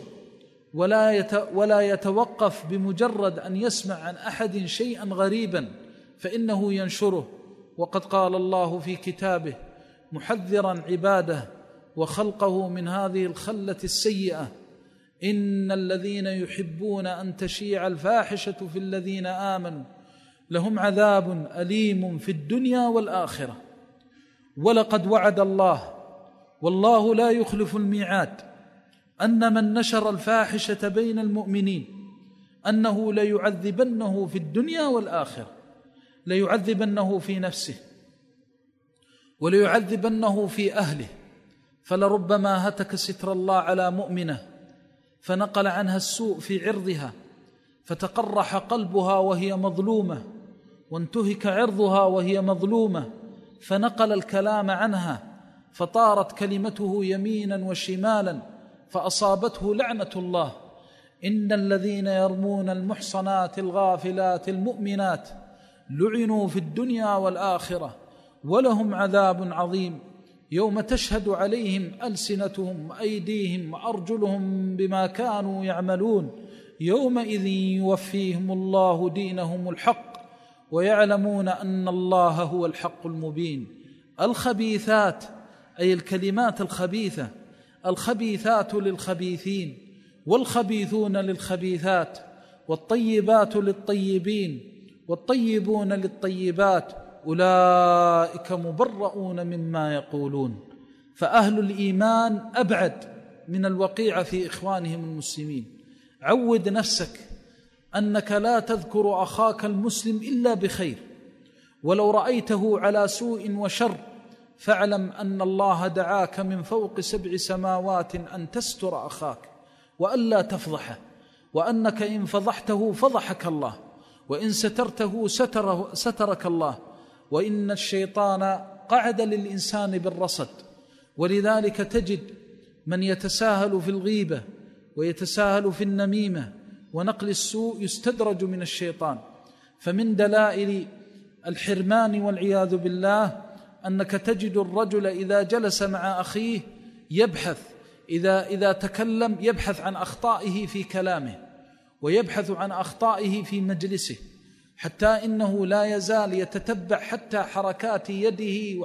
ولا يتوقف بمجرد أن يسمع عن أحد شيئا غريبا فإنه ينشره. وقد قال الله في كتابه محذرا عباده وخلقه من هذه الخلة السيئة: إن الذين يحبون أن تشيع الفاحشة في الذين آمنوا لهم عذاب أليم في الدنيا والآخرة. ولقد وعد الله والله لا يخلف الميعاد أن من نشر الفاحشة بين المؤمنين أنه ليعذبنه في الدنيا والآخرة، ليعذبنه في نفسه وليعذبنه في أهله، فلربما هتك ستر الله على مؤمنة فنقل عنها السوء في عرضها فتقرح قلبها وهي مظلومة، وانتهك عرضها وهي مظلومة فنقل الكلام عنها فطارت كلمته يمينا وشمالا فأصابته لعنة الله. إن الذين يرمون المحصنات الغافلات المؤمنات لعنوا في الدنيا والآخرة ولهم عذاب عظيم يوم تشهد عليهم ألسنتهم وأيديهم وأرجلهم بما كانوا يعملون يومئذ يوفيهم الله دينهم الحق ويعلمون أن الله هو الحق المبين. الخبيثات أي الكلمات الخبيثة، الخبيثات للخبيثين والخبيثون للخبيثات، والطيبات للطيبين والطيبون للطيبات، أولئك مبرؤون مما يقولون. فأهل الإيمان أبعد من الوقيعة في إخوانهم المسلمين. عود نفسك أنك لا تذكر أخاك المسلم إلا بخير، ولو رأيته على سوء وشر فاعلم أن الله دعاك من فوق 7 سماوات أن تستر أخاك وألا تفضحه، وأنك إن فضحته فضحك الله، وإن سترته سترك الله، وإن الشيطان قعد للإنسان بالرصد. ولذلك تجد من يتساهل في الغيبة ويتساهل في النميمة ونقل السوء يستدرج من الشيطان. فمن دلائل الحرمان والعياذ بالله أنك تجد الرجل إذا جلس مع أخيه يبحث، إذا تكلم يبحث عن أخطائه في كلامه ويبحث عن أخطائه في مجلسه، حتى إنه لا يزال يتتبع حتى حركات يده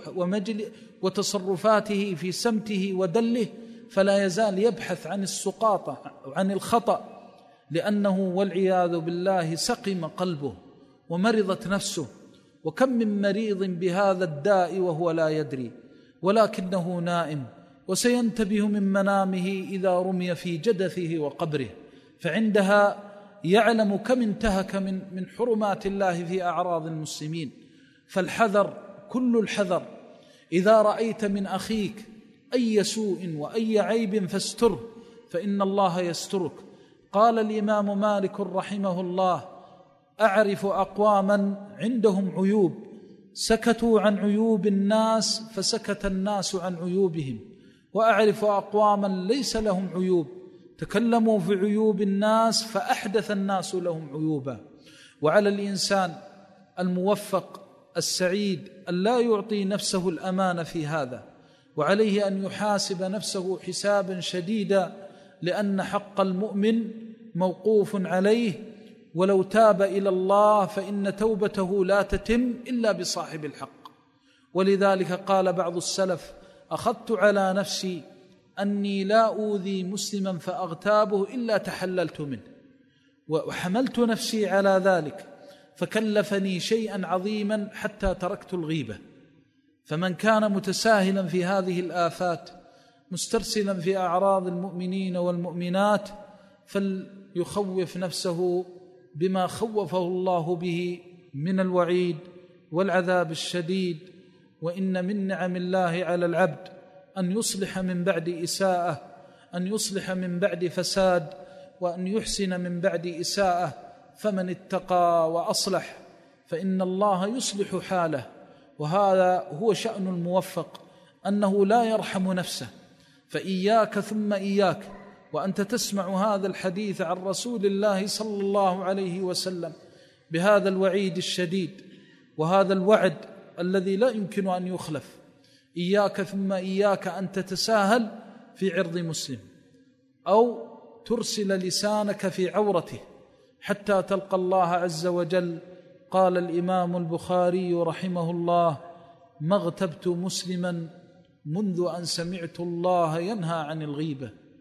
وتصرفاته في سمته ودله، فلا يزال يبحث عن السقاطة عن الخطأ، لأنه والعياذ بالله سقم قلبه ومرضت نفسه. وكم من مريض بهذا الداء وهو لا يدري، ولكنه نائم وسينتبه من منامه إذا رمي في جدثه وقبره، فعندها يعلم كم انتهك من حرمات الله في أعراض المسلمين. فالحذر كل الحذر، إذا رأيت من أخيك أي سوء وأي عيب فاستره، فإن الله يسترك. قال الإمام مالك رحمه الله: أعرف أقواما عندهم عيوب سكتوا عن عيوب الناس فسكت الناس عن عيوبهم، وأعرف أقواما ليس لهم عيوب تكلموا في عيوب الناس فأحدث الناس لهم عيوبا. وعلى الإنسان الموفق السعيد أن لا يعطي نفسه الأمان في هذا، وعليه أن يحاسب نفسه حسابا شديدا، لأن حق المؤمن موقوف عليه، ولو تاب إلى الله فإن توبته لا تتم إلا بصاحب الحق. ولذلك قال بعض السلف: أخذت على نفسي أني لا أوذي مسلما فأغتابه إلا تحللت منه، وحملت نفسي على ذلك فكلفني شيئا عظيما حتى تركت الغيبة. فمن كان متساهلا في هذه الآفات مسترسلا في أعراض المؤمنين والمؤمنات فليخوف نفسه بما خوفه الله به من الوعيد والعذاب الشديد. وإن من نعم الله على العبد أن يصلح من بعد إساءة، أن يصلح من بعد فساد، وأن يحسن من بعد إساءة. فمن اتقى وأصلح فإن الله يصلح حاله. وهذا هو شأن الموفق، أنه لا يرحم نفسه. فإياك ثم إياك وأنت تسمع هذا الحديث عن رسول الله صلى الله عليه وسلم بهذا الوعيد الشديد وهذا الوعد الذي لا يمكن أن يخلف. إياك ثم إياك أن تتساهل في عرض مسلم أو ترسل لسانك في عورته حتى تلقى الله عز وجل. قال الإمام البخاري رحمه الله: ما اغتبت مسلما منذ أن سمعت الله ينهى عن الغيبة.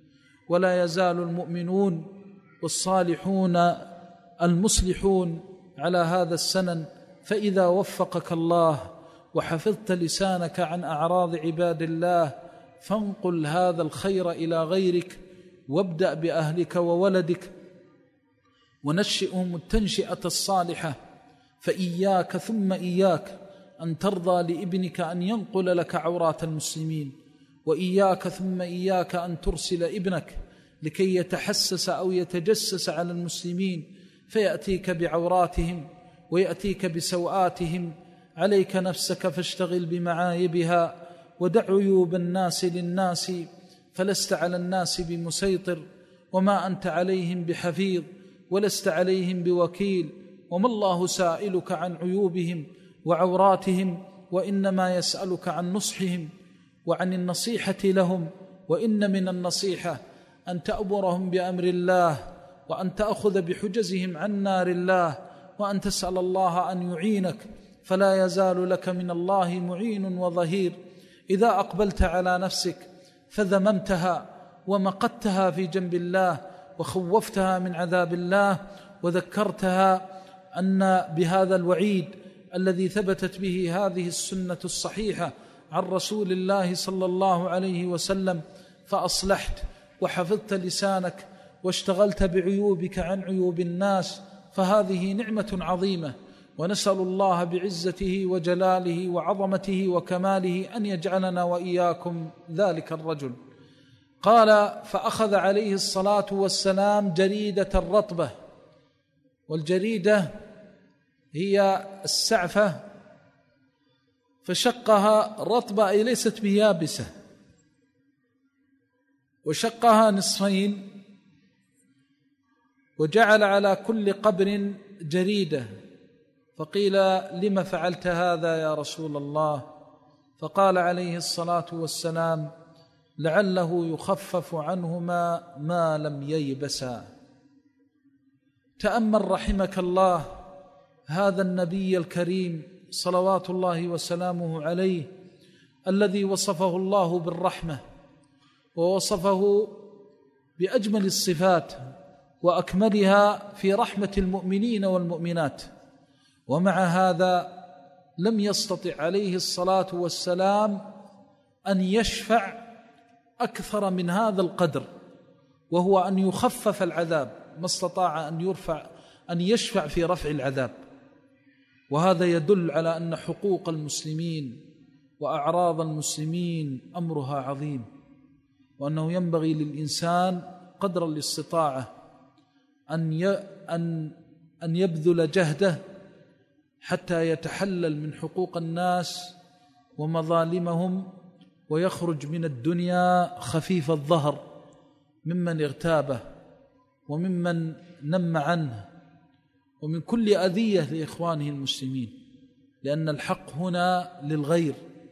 ولا يزال المؤمنون والصالحون المصلحون على هذا السنن. فإذا وفقك الله وحفظت لسانك عن أعراض عباد الله فانقل هذا الخير إلى غيرك، وابدأ بأهلك وولدك ونشئهم التنشئة الصالحة. فإياك ثم إياك أن ترضى لابنك أن ينقل لك عورات المسلمين، وإياك ثم إياك أن ترسل ابنك لكي يتحسس أو يتجسس على المسلمين فيأتيك بعوراتهم ويأتيك بسوآتهم. عليك نفسك فاشتغل بمعايبها، ودع عيوب الناس للناس، فلست على الناس بمسيطر، وما أنت عليهم بحفيظ، ولست عليهم بوكيل، وما الله سائلك عن عيوبهم وعوراتهم، وإنما يسألك عن نصحهم وعن النصيحة لهم. وإن من النصيحة أن تأمرهم بأمر الله، وأن تأخذ بحجزهم عن نار الله، وأن تسأل الله أن يعينك، فلا يزال لك من الله معين وظهير. إذا أقبلت على نفسك فذممتها ومقتها في جنب الله وخوفتها من عذاب الله، وذكرتها أن بهذا الوعيد الذي ثبتت به هذه السنة الصحيحة عن رسول الله صلى الله عليه وسلم، فأصلحت وحفظت لسانك واشتغلت بعيوبك عن عيوب الناس، فهذه نعمة عظيمة. ونسأل الله بعزته وجلاله وعظمته وكماله أن يجعلنا وإياكم ذلك الرجل. قال: فأخذ عليه الصلاة والسلام جريدة الرطبة، والجريدة هي السعفة، فشقها رطبة أي ليست بيابسة، وشقها نصفين، وجعل على كل قبر جريدة. فقيل: لم فعلت هذا يا رسول الله؟ فقال عليه الصلاة والسلام: لعله يخفف عنهما ما لم ييبسا. تأمل رحمك الله هذا النبي الكريم صلوات الله وسلامه عليه، الذي وصفه الله بالرحمة، ووصفه بأجمل الصفات وأكملها في رحمة المؤمنين والمؤمنات، ومع هذا لم يستطع عليه الصلاة والسلام أن يشفع أكثر من هذا القدر، وهو أن يخفف العذاب، ما استطاع أن يشفع في رفع العذاب. وهذا يدل على أن حقوق المسلمين وأعراض المسلمين أمرها عظيم، وأنه ينبغي للإنسان قدر الاستطاعة أن يبذل جهده حتى يتحلل من حقوق الناس ومظالمهم، ويخرج من الدنيا خفيف الظهر ممن اغتابه وممن نم عنه ومن كل أذية لإخوانه المسلمين، لأن الحق هنا للغير،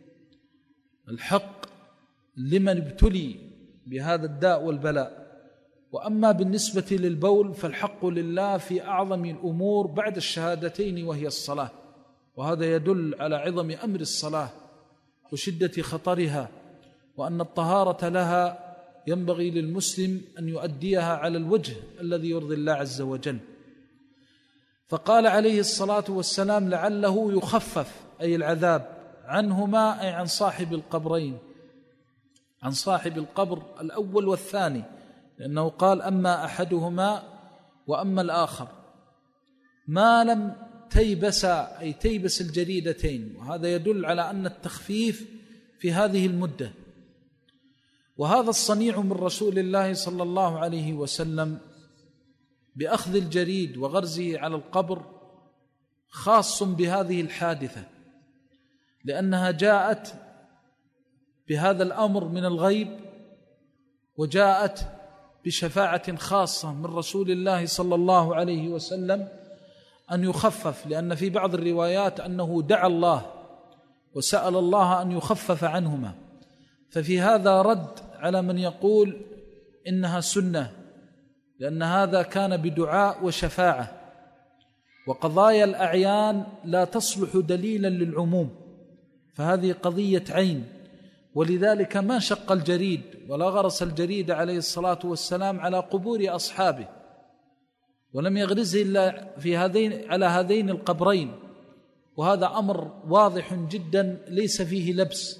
الحق لمن ابتلي بهذا الداء والبلاء. وأما بالنسبة للبول فالحق لله في أعظم الأمور بعد الشهادتين، وهي الصلاة، وهذا يدل على عظم أمر الصلاة وشدة خطرها، وأن الطهارة لها ينبغي للمسلم أن يؤديها على الوجه الذي يرضي الله عز وجل. فقال عليه الصلاة والسلام: لعله يخفف، أي العذاب، عنهما أي عن صاحب القبرين، عن صاحب القبر الأول والثاني، لأنه قال: أما أحدهما وأما الآخر، ما لم تيبس، أي تيبس الجريدتين، وهذا يدل على أن التخفيف في هذه المدة. وهذا الصنيع من رسول الله صلى الله عليه وسلم بأخذ الجريد وغرزه على القبر خاص بهذه الحادثة، لأنها جاءت بهذا الأمر من الغيب، وجاءت بشفاعة خاصة من رسول الله صلى الله عليه وسلم أن يخفف، لأن في بعض الروايات أنه دعا الله وسأل الله أن يخفف عنهما. ففي هذا رد على من يقول إنها سنة، لأن هذا كان بدعاء وشفاعة، وقضايا الأعيان لا تصلح دليلا للعموم، فهذه قضية عين، ولذلك ما شق الجريد ولا غرس الجريد عليه الصلاة والسلام على قبور أصحابه، ولم يغرزه إلا على هذين القبرين، وهذا أمر واضح جدا ليس فيه لبس.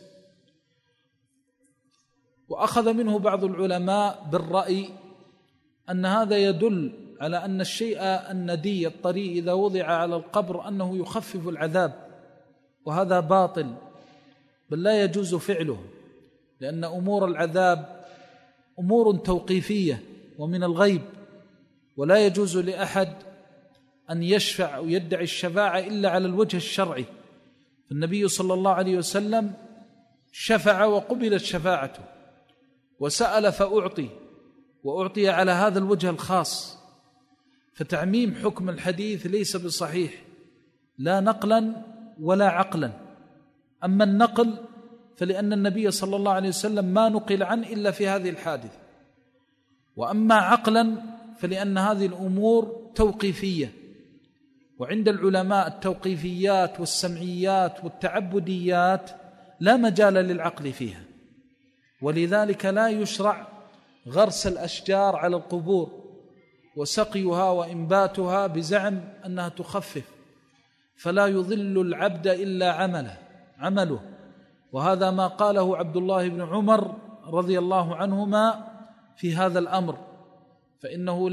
وأخذ منه بعض العلماء بالرأي أن هذا يدل على أن الشيء الندي الطري إذا وضع على القبر أنه يخفف العذاب، وهذا باطل، بل لا يجوز فعله، لأن أمور العذاب أمور توقيفية ومن الغيب، ولا يجوز لأحد أن يشفع أو يدعي الشفاعة إلا على الوجه الشرعي. فالنبي صلى الله عليه وسلم شفع وقبلت شفاعته، وسأل فأعطي، وأعطي على هذا الوجه الخاص. فتعميم حكم الحديث ليس بصحيح لا نقلا ولا عقلا. أما النقل فلأن النبي صلى الله عليه وسلم ما نقل عنه إلا في هذه الحادثة، وأما عقلا فلأن هذه الأمور توقيفية، وعند العلماء التوقيفيات والسمعيات والتعبديات لا مجال للعقل فيها، ولذلك لا يشرع غرس الأشجار على القبور وسقيها وإنباتها بزعم أنها تخفف، فلا يضل العبد إلا عمله. وهذا ما قاله عبد الله بن عمر رضي الله عنهما في هذا الأمر، فإنه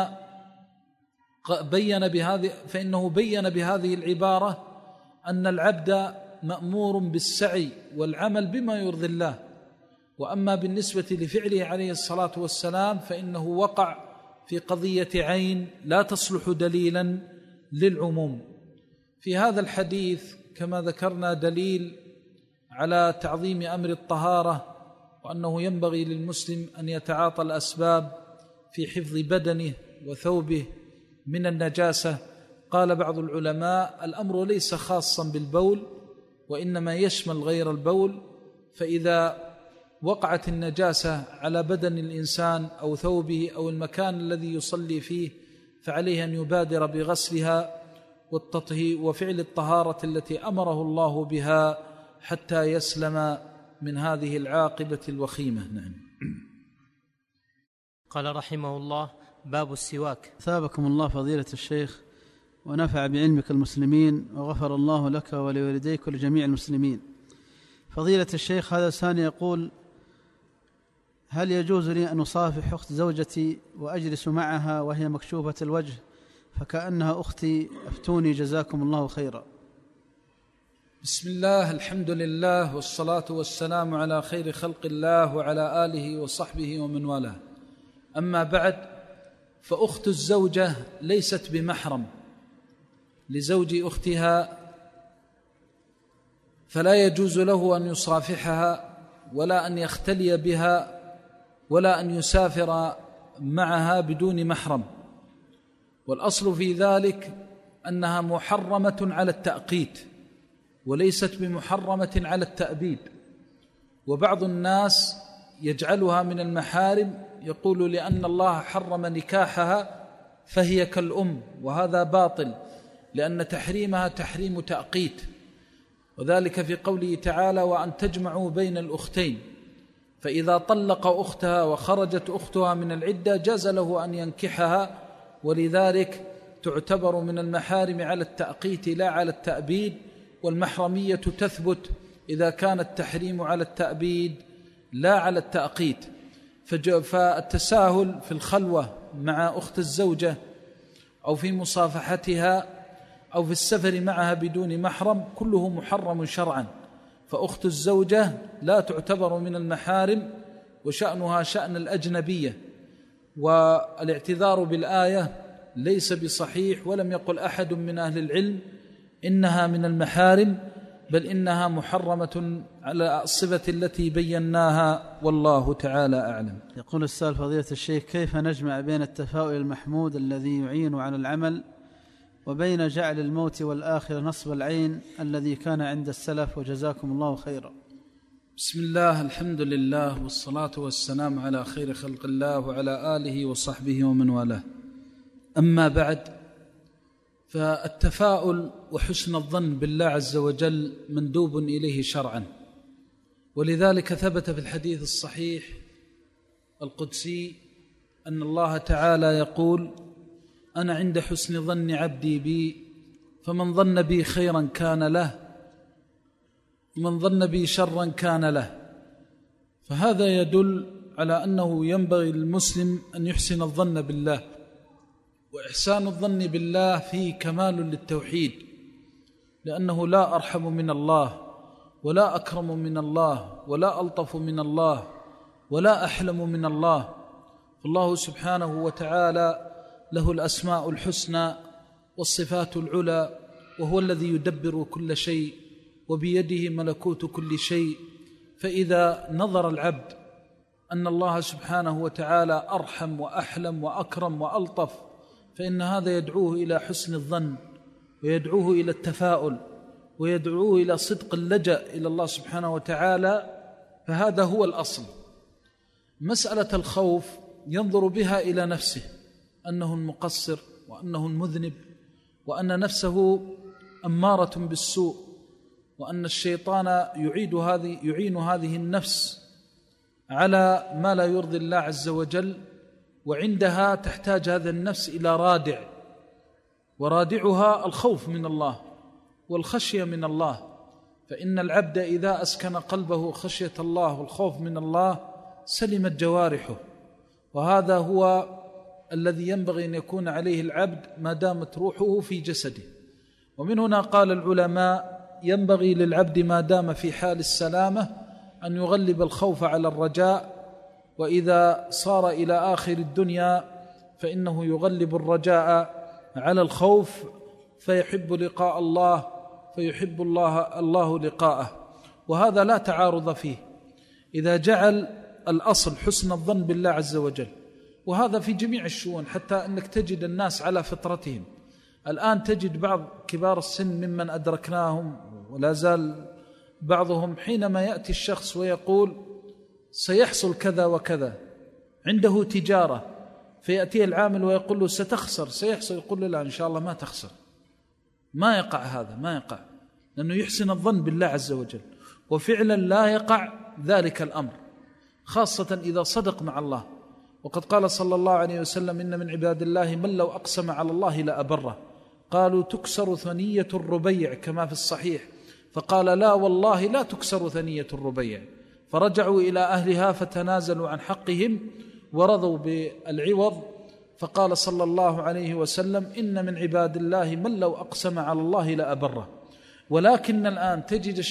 بين بهذه العبارة أن العبد مأمور بالسعي والعمل بما يرضي الله. وأما بالنسبة لفعله عليه الصلاة والسلام فإنه وقع في قضية عين لا تصلح دليلا للعموم. في هذا الحديث كما ذكرنا دليل على تعظيم أمر الطهارة، وأنه ينبغي للمسلم أن يتعاطى الأسباب في حفظ بدنه وثوبه من النجاسة. قال بعض العلماء الأمر ليس خاصا بالبول، وإنما يشمل غير البول، فإذا وقعت النجاسة على بدن الإنسان أو ثوبه أو المكان الذي يصلي فيه فعليه أن يبادر بغسلها وفعل الطهارة التي أمره الله بها حتى يسلم من هذه العاقبة الوخيمة. نعم. قال رحمه الله: باب السواك. ثابكم الله فضيلة الشيخ ونفع بعلمك المسلمين، وغفر الله لك ولوالديك ولجميع المسلمين. فضيلة الشيخ، هذا ثاني يقول: هل يجوز لي أن أصافح أخت زوجتي وأجلس معها وهي مكشوفة الوجه فكأنها أختي؟ أفتوني جزاكم الله خيرا. بسم الله، الحمد لله، والصلاة والسلام على خير خلق الله وعلى آله وصحبه ومن والاه. أما بعد، فأخت الزوجة ليست بمحرم لزوج أختها، فلا يجوز له أن يصافحها ولا أن يختلي بها ولا أن يسافر معها بدون محرم. والأصل في ذلك أنها محرمة على التأقيت وليست بمحرمة على التأبيد. وبعض الناس يجعلها من المحارم، يقول لأن الله حرم نكاحها فهي كالأم، وهذا باطل، لأن تحريمها تحريم تأقيت، وذلك في قوله تعالى: وأن تجمعوا بين الأختين. فإذا طلق أختها وخرجت أختها من العدة جاز له أن ينكحها، ولذلك تعتبر من المحارم على التأقيت لا على التأبيد. والمحرمية تثبت إذا كان التحريم على التأبيد لا على التأقيت. فالتساهل في الخلوة مع أخت الزوجة أو في مصافحتها أو في السفر معها بدون محرم كله محرم شرعا. فأخت الزوجة لا تعتبر من المحارم، وشأنها شأن الأجنبية. والاعتذار بالآية ليس بصحيح، ولم يقل أحد من أهل العلم إنها من المحارم، بل إنها محرمة على الصفة التي بيناها، والله تعالى أعلم. يقول السائل: فضيلة الشيخ، كيف نجمع بين التفاؤل المحمود الذي يعين على العمل وبين جعل الموت والآخرة نصب العين الذي كان عند السلف، وجزاكم الله خيرا؟ بسم الله، الحمد لله، والصلاة والسلام على خير خلق الله وعلى آله وصحبه ومن والاه. أما بعد، فالتفاؤل وحسن الظن بالله عز وجل مندوب إليه شرعا، ولذلك ثبت في الحديث الصحيح القدسي أن الله تعالى يقول: أنا عند حسن ظن عبدي بي، فمن ظن بي خيرا كان له، ومن ظن بي شرا كان له. فهذا يدل على أنه ينبغي للمسلم أن يحسن الظن بالله، وإحسان الظن بالله فيه كمال للتوحيد، لأنه لا أرحم من الله ولا أكرم من الله ولا ألطف من الله ولا أحلم من الله. فالله سبحانه وتعالى له الأسماء الحسنى والصفات العلى، وهو الذي يدبر كل شيء وبيده ملكوت كل شيء. فإذا نظر العبد أن الله سبحانه وتعالى أرحم وأحلم وأكرم وألطف، فإن هذا يدعوه إلى حسن الظن، ويدعوه إلى التفاؤل، ويدعوه إلى صدق اللجأ إلى الله سبحانه وتعالى. فهذا هو الأصل. مسألة الخوف ينظر بها إلى نفسه أنه المقصر، وأنه المذنب، وأن نفسه أمارة بالسوء، وأن الشيطان يعين هذه النفس على ما لا يرضي الله عز وجل. وعندها تحتاج هذه النفس إلى رادع، ورادعها الخوف من الله والخشية من الله. فإن العبد إذا أسكن قلبه خشية الله والخوف من الله سلمت جوارحه، وهذا هو الذي ينبغي أن يكون عليه العبد ما دامت روحه في جسده. ومن هنا قال العلماء: ينبغي للعبد ما دام في حال السلامة أن يغلب الخوف على الرجاء، وإذا صار إلى آخر الدنيا فإنه يغلب الرجاء على الخوف، فيحب لقاء الله، فيحب الله لقاءه. وهذا لا تعارض فيه إذا جعل الأصل حسن الظن بالله عز وجل. وهذا في جميع الشؤون، حتى أنك تجد الناس على فطرتهم. الآن تجد بعض كبار السن ممن أدركناهم ولا زال بعضهم، حينما يأتي الشخص ويقول سيحصل كذا وكذا، عنده تجارة، فيأتيه العامل ويقول له ستخسر، سيحصل، يقول له لا إن شاء الله ما تخسر. ما يقع هذا، ما يقع، لأنه يحسن الظن بالله عز وجل. وفعلا لا يقع ذلك الأمر، خاصة إذا صدق مع الله. وقد قال صلى الله عليه وسلم: إن من عباد الله من لو أقسم على الله لأبره. قالوا: تكسر ثنية الربيع كما في الصحيح، فقال: لا والله لا تكسر ثنية الربيع. فرجعوا إلى أهلها فتنازلوا عن حقهم ورضوا بالعوض. فقال صلى الله عليه وسلم: إن من عباد الله من لو أقسم على الله لأبره. ولكن الآن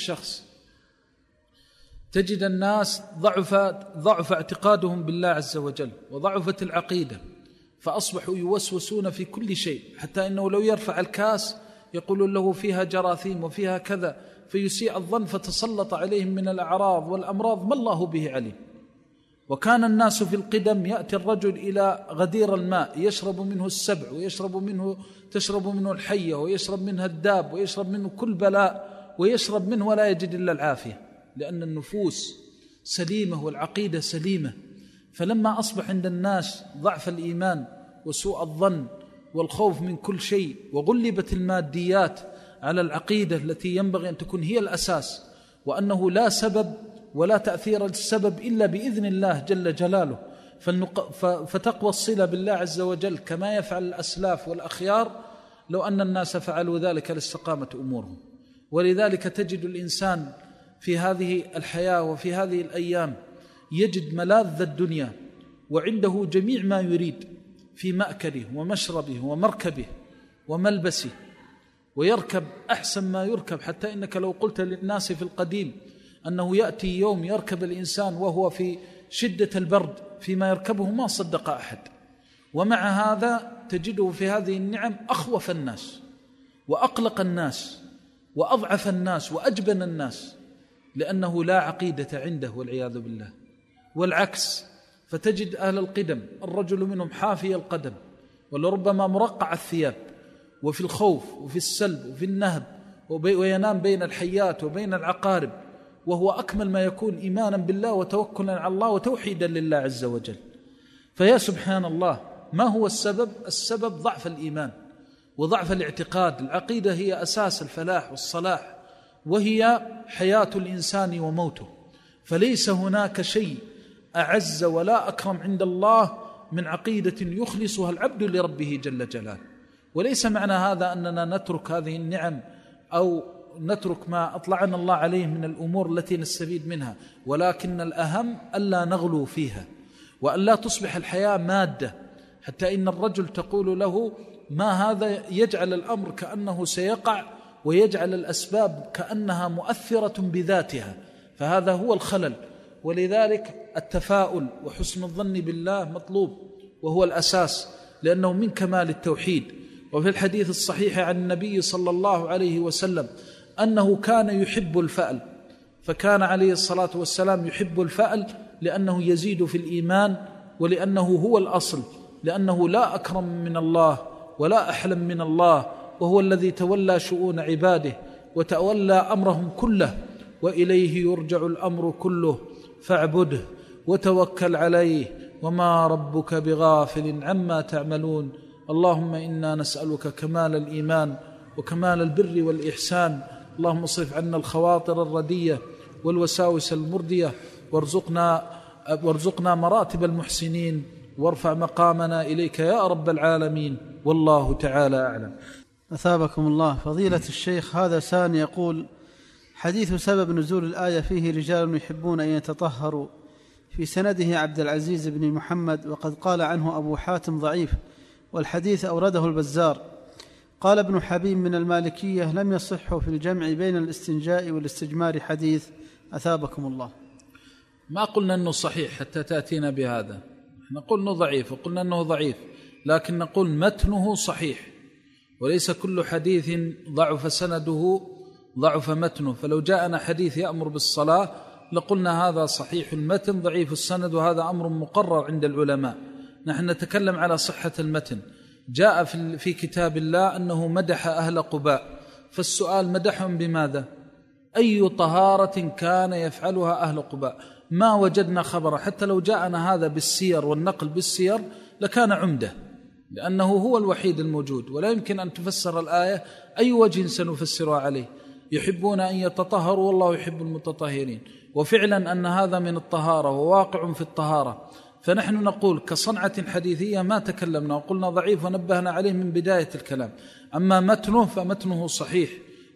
تجد الناس ضعف اعتقادهم بالله عز وجل، وضعفت العقيدة، فأصبحوا يوسوسون في كل شيء، حتى إنه لو يرفع الكاس يقول له فيها جراثيم وفيها كذا، فيسيء الظن، فتسلط عليهم من الأعراض والأمراض ما الله به عليم. وكان الناس في القدم يأتي الرجل إلى غدير الماء يشرب منه السبع، تشرب منه الحية، ويشرب منها الداب، ويشرب منه كل بلاء، ويشرب منه ولا يجد إلا العافية، لأن النفوس سليمة والعقيدة سليمة. فلما أصبح عند الناس ضعف الإيمان وسوء الظن والخوف من كل شيء، وغلبت الماديات على العقيدة التي ينبغي أن تكون هي الأساس، وأنه لا سبب ولا تأثير للسبب إلا بإذن الله جل جلاله، فتقوى الصلة بالله عز وجل كما يفعل الأسلاف والأخيار. لو أن الناس فعلوا ذلك لاستقامت أمورهم. ولذلك تجد الإنسان في هذه الحياة وفي هذه الأيام يجد ملاذ الدنيا، وعنده جميع ما يريد في مأكله ومشربه ومركبه وملبسه، ويركب أحسن ما يركب، حتى إنك لو قلت للناس في القديم أنه يأتي يوم يركب الإنسان وهو في شدة البرد فيما يركبه ما صدق أحد. ومع هذا تجده في هذه النعم أخوف الناس وأقلق الناس وأضعف الناس وأجبن الناس، لأنه لا عقيدة عنده والعياذ بالله. والعكس، فتجد أهل القدم الرجل منهم حافي القدم ولربما مرقع الثياب، وفي الخوف وفي السلب وفي النهب، وينام بين الحيات وبين العقارب، وهو أكمل ما يكون إيمانا بالله وتوكلا على الله وتوحيدا لله عز وجل. فيا سبحان الله، ما هو السبب؟ السبب ضعف الإيمان وضعف الاعتقاد. العقيدة هي أساس الفلاح والصلاح، وهي حياة الإنسان وموته. فليس هناك شيء أعز ولا أكرم عند الله من عقيدة يخلصها العبد لربه جل جلاله. وليس معنى هذا أننا نترك هذه النعم أو نترك ما أطلعنا الله عليه من الأمور التي نستفيد منها، ولكن الأهم ألا نغلو فيها وألا تصبح الحياة مادة، حتى إن الرجل تقول له ما هذا، يجعل الأمر كأنه سيقع ويجعل الأسباب كأنها مؤثرة بذاتها، فهذا هو الخلل. ولذلك التفاؤل وحسن الظن بالله مطلوب، وهو الأساس، لأنه من كمال التوحيد. وفي الحديث الصحيح عن النبي صلى الله عليه وسلم أنه كان يحب الفأل، فكان عليه الصلاة والسلام يحب الفأل لأنه يزيد في الإيمان، ولأنه هو الأصل، لأنه لا أكرم من الله ولا أحلم من الله، وهو الذي تولى شؤون عباده وتولى أمرهم كله، وإليه يرجع الأمر كله، فاعبده وتوكل عليه وما ربك بغافل عما تعملون. اللهم إنا نسألك كمال الإيمان وكمال البر والإحسان. اللهم اصرف عنا الخواطر الردية والوساوس المردية، وارزقنا مراتب المحسنين، وارفع مقامنا إليك يا رب العالمين، والله تعالى أعلم. أثابكم الله. فضيلة الشيخ، هذا سان يقول: حديث سبب نزول الآية فيه رجال يحبون أن يتطهروا، في سنده عبد العزيز بن محمد، وقد قال عنه أبو حاتم ضعيف، والحديث أورده البزار. قال ابن حبيب من المالكية: لم يصح في الجمع بين الاستنجاء والاستجمار حديث. أثابكم الله. ما قلنا أنه صحيح حتى تأتينا بهذا، نقول أنه ضعيف، وقلنا أنه ضعيف، لكن نقول متنه صحيح، وليس كل حديث ضعف سنده ضعف متنه. فلو جاءنا حديث يأمر بالصلاة لقلنا هذا صحيح المتن ضعيف السند، وهذا أمر مقرر عند العلماء. نحن نتكلم على صحة المتن. جاء في كتاب الله أنه مدح أهل قباء، فالسؤال: مدحهم بماذا؟ أي طهارة كان يفعلها أهل قباء؟ ما وجدنا خبر، حتى لو جاءنا هذا بالسير والنقل بالسير لكان عمدة، لأنه هو الوحيد الموجود، ولا يمكن أن تفسر الآية أي وجه سنفسرها عليه. يحبون أن يتطهروا والله يحب المتطهرين، وفعلا أن هذا من الطهارة وواقع في الطهارة. فنحن نقول كصنعة حديثية ما تكلمنا وقلنا ضعيف ونبهنا عليه من بداية الكلام. أما متنه فمتنه صحيح،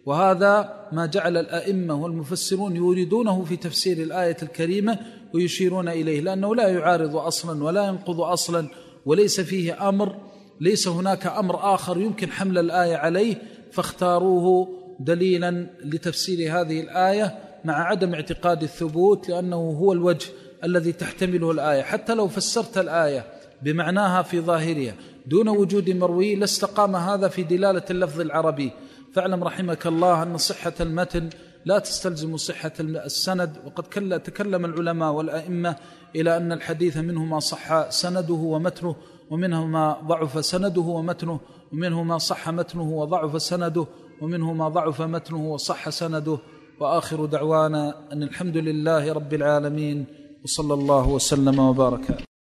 وهذا ما جعل الأئمة والمفسرون يريدونه في تفسير الآية الكريمة ويشيرون إليه، لأنه لا يعارض أصلا ولا ينقض أصلا، وليس فيه أمر، ليس هناك أمر آخر يمكن حمل الآية عليه، فاختاروه دليلا لتفسير هذه الآية مع عدم اعتقاد الثبوت، لأنه هو الوجه الذي تحتمله الآية. حتى لو فسرت الآية بمعناها في ظاهرها دون وجود مروي لاستقام هذا في دلالة اللفظ العربي. فاعلم رحمك الله أن صحة المتن لا تستلزم صحة السند، وقد تكلم العلماء والأئمة إلى أن الحديث منه ما صح سنده ومتنه، ومنه ما ضعف سنده ومتنه، ومنه ما صح متنه وضعف سنده، ومنه ما ضعف متنه وصح سنده. وآخر دعوانا أن الحمد لله رب العالمين، وصلى الله وسلم وبارك.